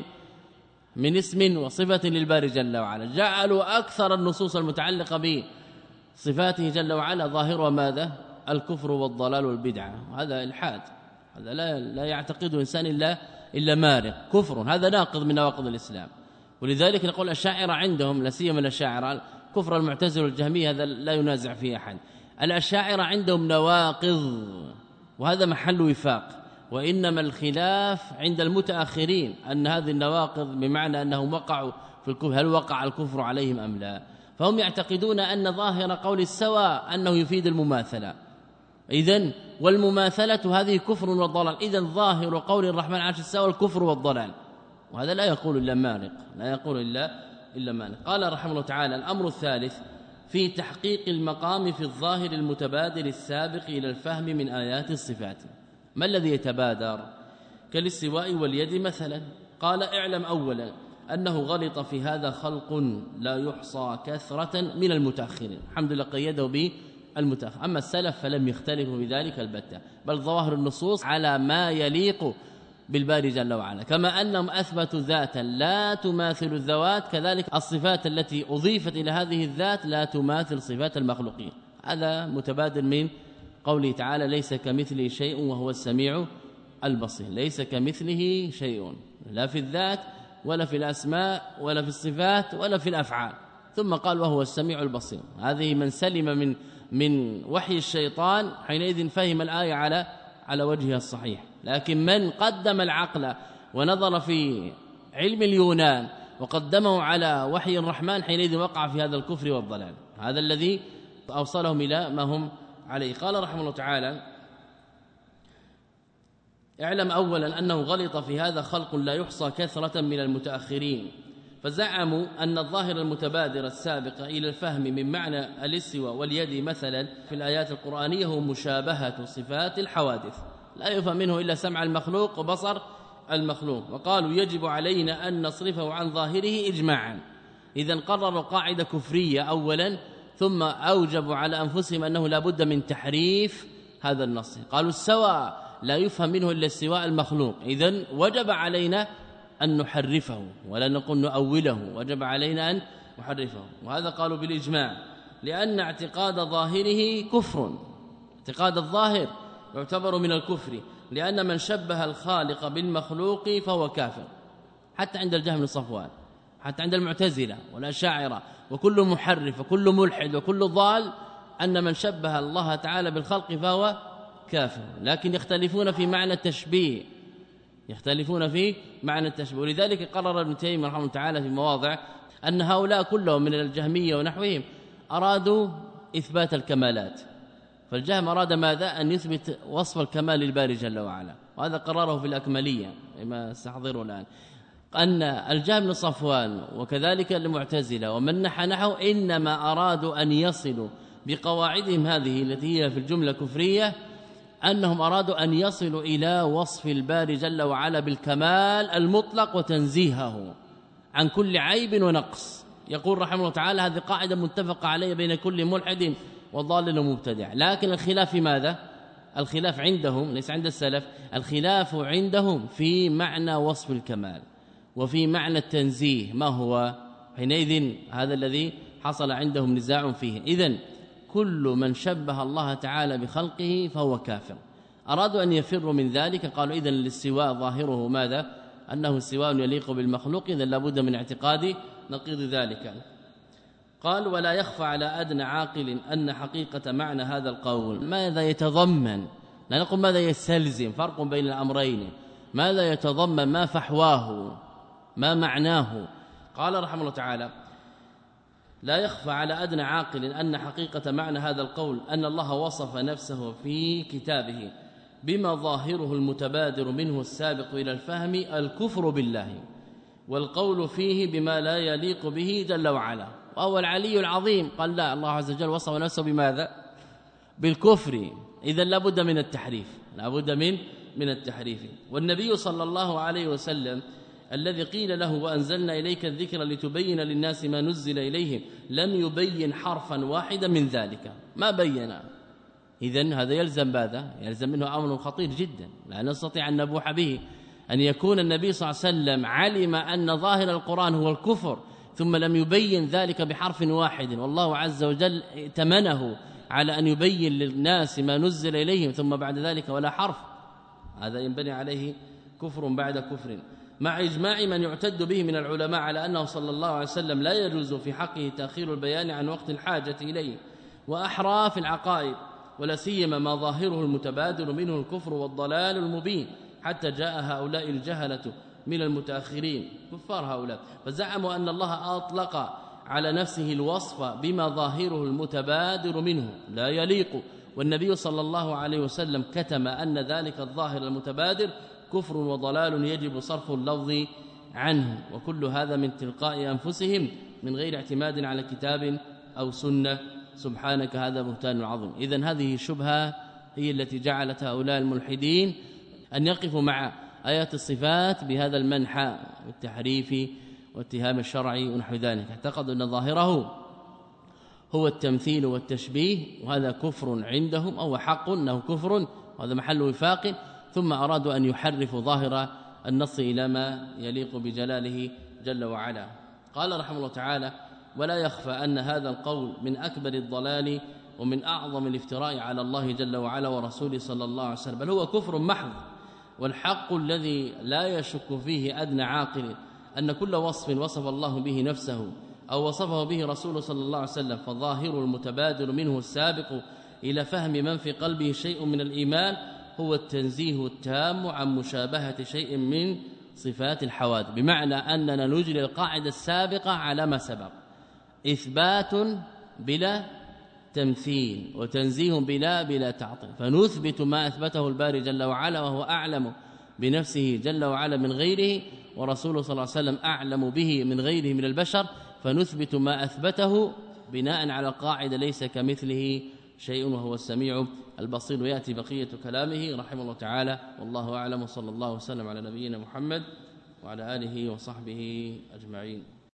من اسم وصفة للباري جل وعلا، جعلوا أكثر النصوص المتعلقة بصفاته جل وعلا ظاهرها ماذا؟ الكفر والضلال والبدعة، وهذا الحاد، هذا لا لا يعتقده إنسان إلا إلا مارق، كفر، هذا ناقض من نواقض الإسلام. ولذلك نقول الأشاعرة عندهم لا سيما الأشاعرة، كفر المعتزلة والجهمية هذا لا ينازع فيه أحد، الأشاعرة عندهم نواقض، وهذا محل وفاق، وإنما الخلاف عند المتأخرين أن هذه النواقض بمعنى أنهم وقعوا في الكفر، هل وقع الكفر عليهم أم لا؟ فهم يعتقدون أن ظاهر قول السواء أنه يفيد المماثلة، إذن والمماثلة هذه كفر وضلال، إذن ظاهر قول الرحمن عرش السواء الكفر والضلال، وهذا لا يقول إلا مارق، لا يقول إلا إلا مارق. قال رحمه الله تعالى الأمر الثالث في تحقيق المقام في الظاهر المتبادر السابق إلى الفهم من آيات الصفات. ما الذي يتبادر؟ كالاستواء واليد مثلا. قال اعلم أولا أنه غلط في هذا خلق لا يحصى كثرة من المتأخرين، الحمد لله قيده به المتأخر، أما السلف فلم يختلفوا بذلك البتة، بل ظواهر النصوص على ما يليق بالباري جل وعلا، كما أنهم أثبتوا ذاتا لا تماثل الذوات، كذلك الصفات التي أضيفت إلى هذه الذات لا تماثل صفات المخلوقين. هذا متبادر من قوله تعالى ليس كمثله شيء وهو السميع البصير، ليس كمثله شيء لا في الذات ولا في الأسماء ولا في الصفات ولا في الأفعال، ثم قال وهو السميع البصير. هذه من سلم من من وحي الشيطان حينئذ فهم الآية على على وجهها الصحيح، لكن من قدم العقل ونظر في علم اليونان وقدمه على وحي الرحمن حينئذ وقع في هذا الكفر والضلال، هذا الذي أوصلهم إلى ما هم عليه. قال رحمه الله تعالى اعلم أولا أنه غلط في هذا خلق لا يحصى كثرة من المتأخرين، فزعموا أن الظاهر المتبادر السابق إلى الفهم من معنى الاستواء واليد مثلا في الآيات القرآنية هو مشابهة صفات الحوادث، لا يفهم منه إلا سمع المخلوق وبصر المخلوق، وقالوا يجب علينا أن نصرفه عن ظاهره إجماعا. إذن قرروا قاعدة كفرية أولا، ثم أوجبوا على أنفسهم أنه لا بد من تحريف هذا النص، قالوا السواء لا يفهم منه إلا استواء المخلوق، إذن وجب علينا أن نحرفه ولا نقول نؤوله، وجب علينا أن محرفه. وهذا قالوا بالإجماع، لأن اعتقاد ظاهره كفر، اعتقاد الظاهر يعتبر من الكفر، لأن من شبه الخالق بالمخلوق فهو كافر، حتى عند الجهم بن صفوان، حتى عند المعتزلة والأشاعرة وكل محرف وكل ملحد وكل ضال، أن من شبه الله تعالى بالخلق فهو كافر. لكن يختلفون في معنى التشبيه، يختلفون في معنى التشبيه. ولذلك قرر ابن تيمية رحمه الله تعالى في مواضع أن هؤلاء كلهم من الجهمية ونحوهم أرادوا إثبات الكمالات، فالجهم أراد ماذا؟ أن يثبت وصف الكمال للباري جل وعلا، وهذا قرره في الأكملية ما استحضره الآن، أن الجهم بن صفوان وكذلك المعتزلة ومن نحى نحو إنما أرادوا أن يصلوا بقواعدهم هذه التي هي في الجملة كفرية، أنهم أرادوا أن يصلوا إلى وصف الباري جل وعلا بالكمال المطلق وتنزيهه عن كل عيب ونقص. يقول رحمه الله تعالى هذه قاعدة متفق عليها بين كل ملحد وضال ومبتدع، لكن الخلاف في ماذا؟ الخلاف عندهم ليس عند السلف، الخلاف عندهم في معنى وصف الكمال وفي معنى التنزيه ما هو، حينئذ هذا الذي حصل عندهم نزاع فيه. إذن كل من شبه الله تعالى بخلقه فهو كافر. أرادوا أن يفروا من ذلك، قالوا إذن الاستواء ظاهره ماذا؟ أنه استواء يليق بالمخلوق، إذن لابد من اعتقاد نقيض ذلك. قال ولا يخفى على أدنى عاقل أن حقيقة معنى هذا القول ماذا يتضمن، لا نقول ماذا يستلزم، فرق بين الأمرين، ماذا يتضمن، ما فحواه، ما معناه. قال رحمه الله تعالى لا يخفى على أدنى عاقل أن حقيقة معنى هذا القول أن الله وصف نفسه في كتابه بما ظاهره المتبادر منه السابق إلى الفهم الكفر بالله، والقول فيه بما لا يليق به جل وعلا، وهو العلي العظيم. قال لا، الله عز وجل وصف نفسه بماذا؟ بالكفر. إذن لابد من التحريف، لابد من من التحريف. والنبي صلى الله عليه وسلم الذي قيل له وأنزلنا إليك الذكر لتبين للناس ما نزل إليهم لم يبين حرفا واحدا من ذلك، ما بين. إذن هذا يلزم ماذا؟ يلزم منه أمر خطير جدا لا نستطيع أن نبوح به، أن يكون النبي صلى الله عليه وسلم علم أن ظاهر القرآن هو الكفر ثم لم يبين ذلك بحرف واحد، والله عز وجل ائتمنه على أن يبين للناس ما نزل إليهم ثم بعد ذلك ولا حرف، هذا ينبني عليه كفر بعد كفر. مع إجماع من يعتد به من العلماء على أنه صلى الله عليه وسلم لا يجوز في حقه تأخير البيان عن وقت الحاجة إليه، وأحرى في العقائد، ولا سيما ما ظاهره المتبادر منه الكفر والضلال المبين، حتى جاء هؤلاء الجهلة من المتأخرين كفار هؤلاء فزعموا أن الله أطلق على نفسه الوصف بما ظاهره المتبادر منه لا يليق، والنبي صلى الله عليه وسلم كتم أن ذلك الظاهر المتبادر كفر وضلال يجب صرف اللفظ عنه، وكل هذا من تلقاء أنفسهم من غير اعتماد على كتاب أو سنة، سبحانك هذا بهتان عظيم. إذن هذه شبهة هي التي جعلت هؤلاء الملحدين أن يقفوا مع آيات الصفات بهذا المنحى والتحريف واتهام الشرع ونحو ذلك، اعتقدوا أن ظاهره هو التمثيل والتشبيه، وهذا كفر عندهم، أو حق أنه كفر وهذا محل وفاق، ثم أرادوا أن يحرفوا ظاهر النص إلى ما يليق بجلاله جل وعلا. قال رحمه الله تعالى ولا يخفى أن هذا القول من أكبر الضلال ومن أعظم الافتراء على الله جل وعلا ورسوله صلى الله عليه وسلم، بل هو كفر محض، والحق الذي لا يشك فيه أدنى عاقل أن كل وصف وصف الله به نفسه أو وصفه به رسوله صلى الله عليه وسلم فظاهر المتبادر منه السابق إلى فهم من في قلبه شيء من الإيمان هو التنزيه التام عن مشابهة شيء من صفات الحوادث، بمعنى أننا نجري القاعدة السابقة على ما سبق، إثبات بلا تمثيل وتنزيه بلا بلا تعطيل، فنثبت ما أثبته الباري جل وعلا وهو أعلم بنفسه جل وعلا من غيره، ورسوله صلى الله عليه وسلم أعلم به من غيره من البشر، فنثبت ما أثبته بناء على قاعدة ليس كمثله شيء وهو السميع البصير. ويأتي بقية كلامه رحمه الله تعالى، والله أعلم، وصلى الله وسلم على نبينا محمد وعلى آله وصحبه أجمعين.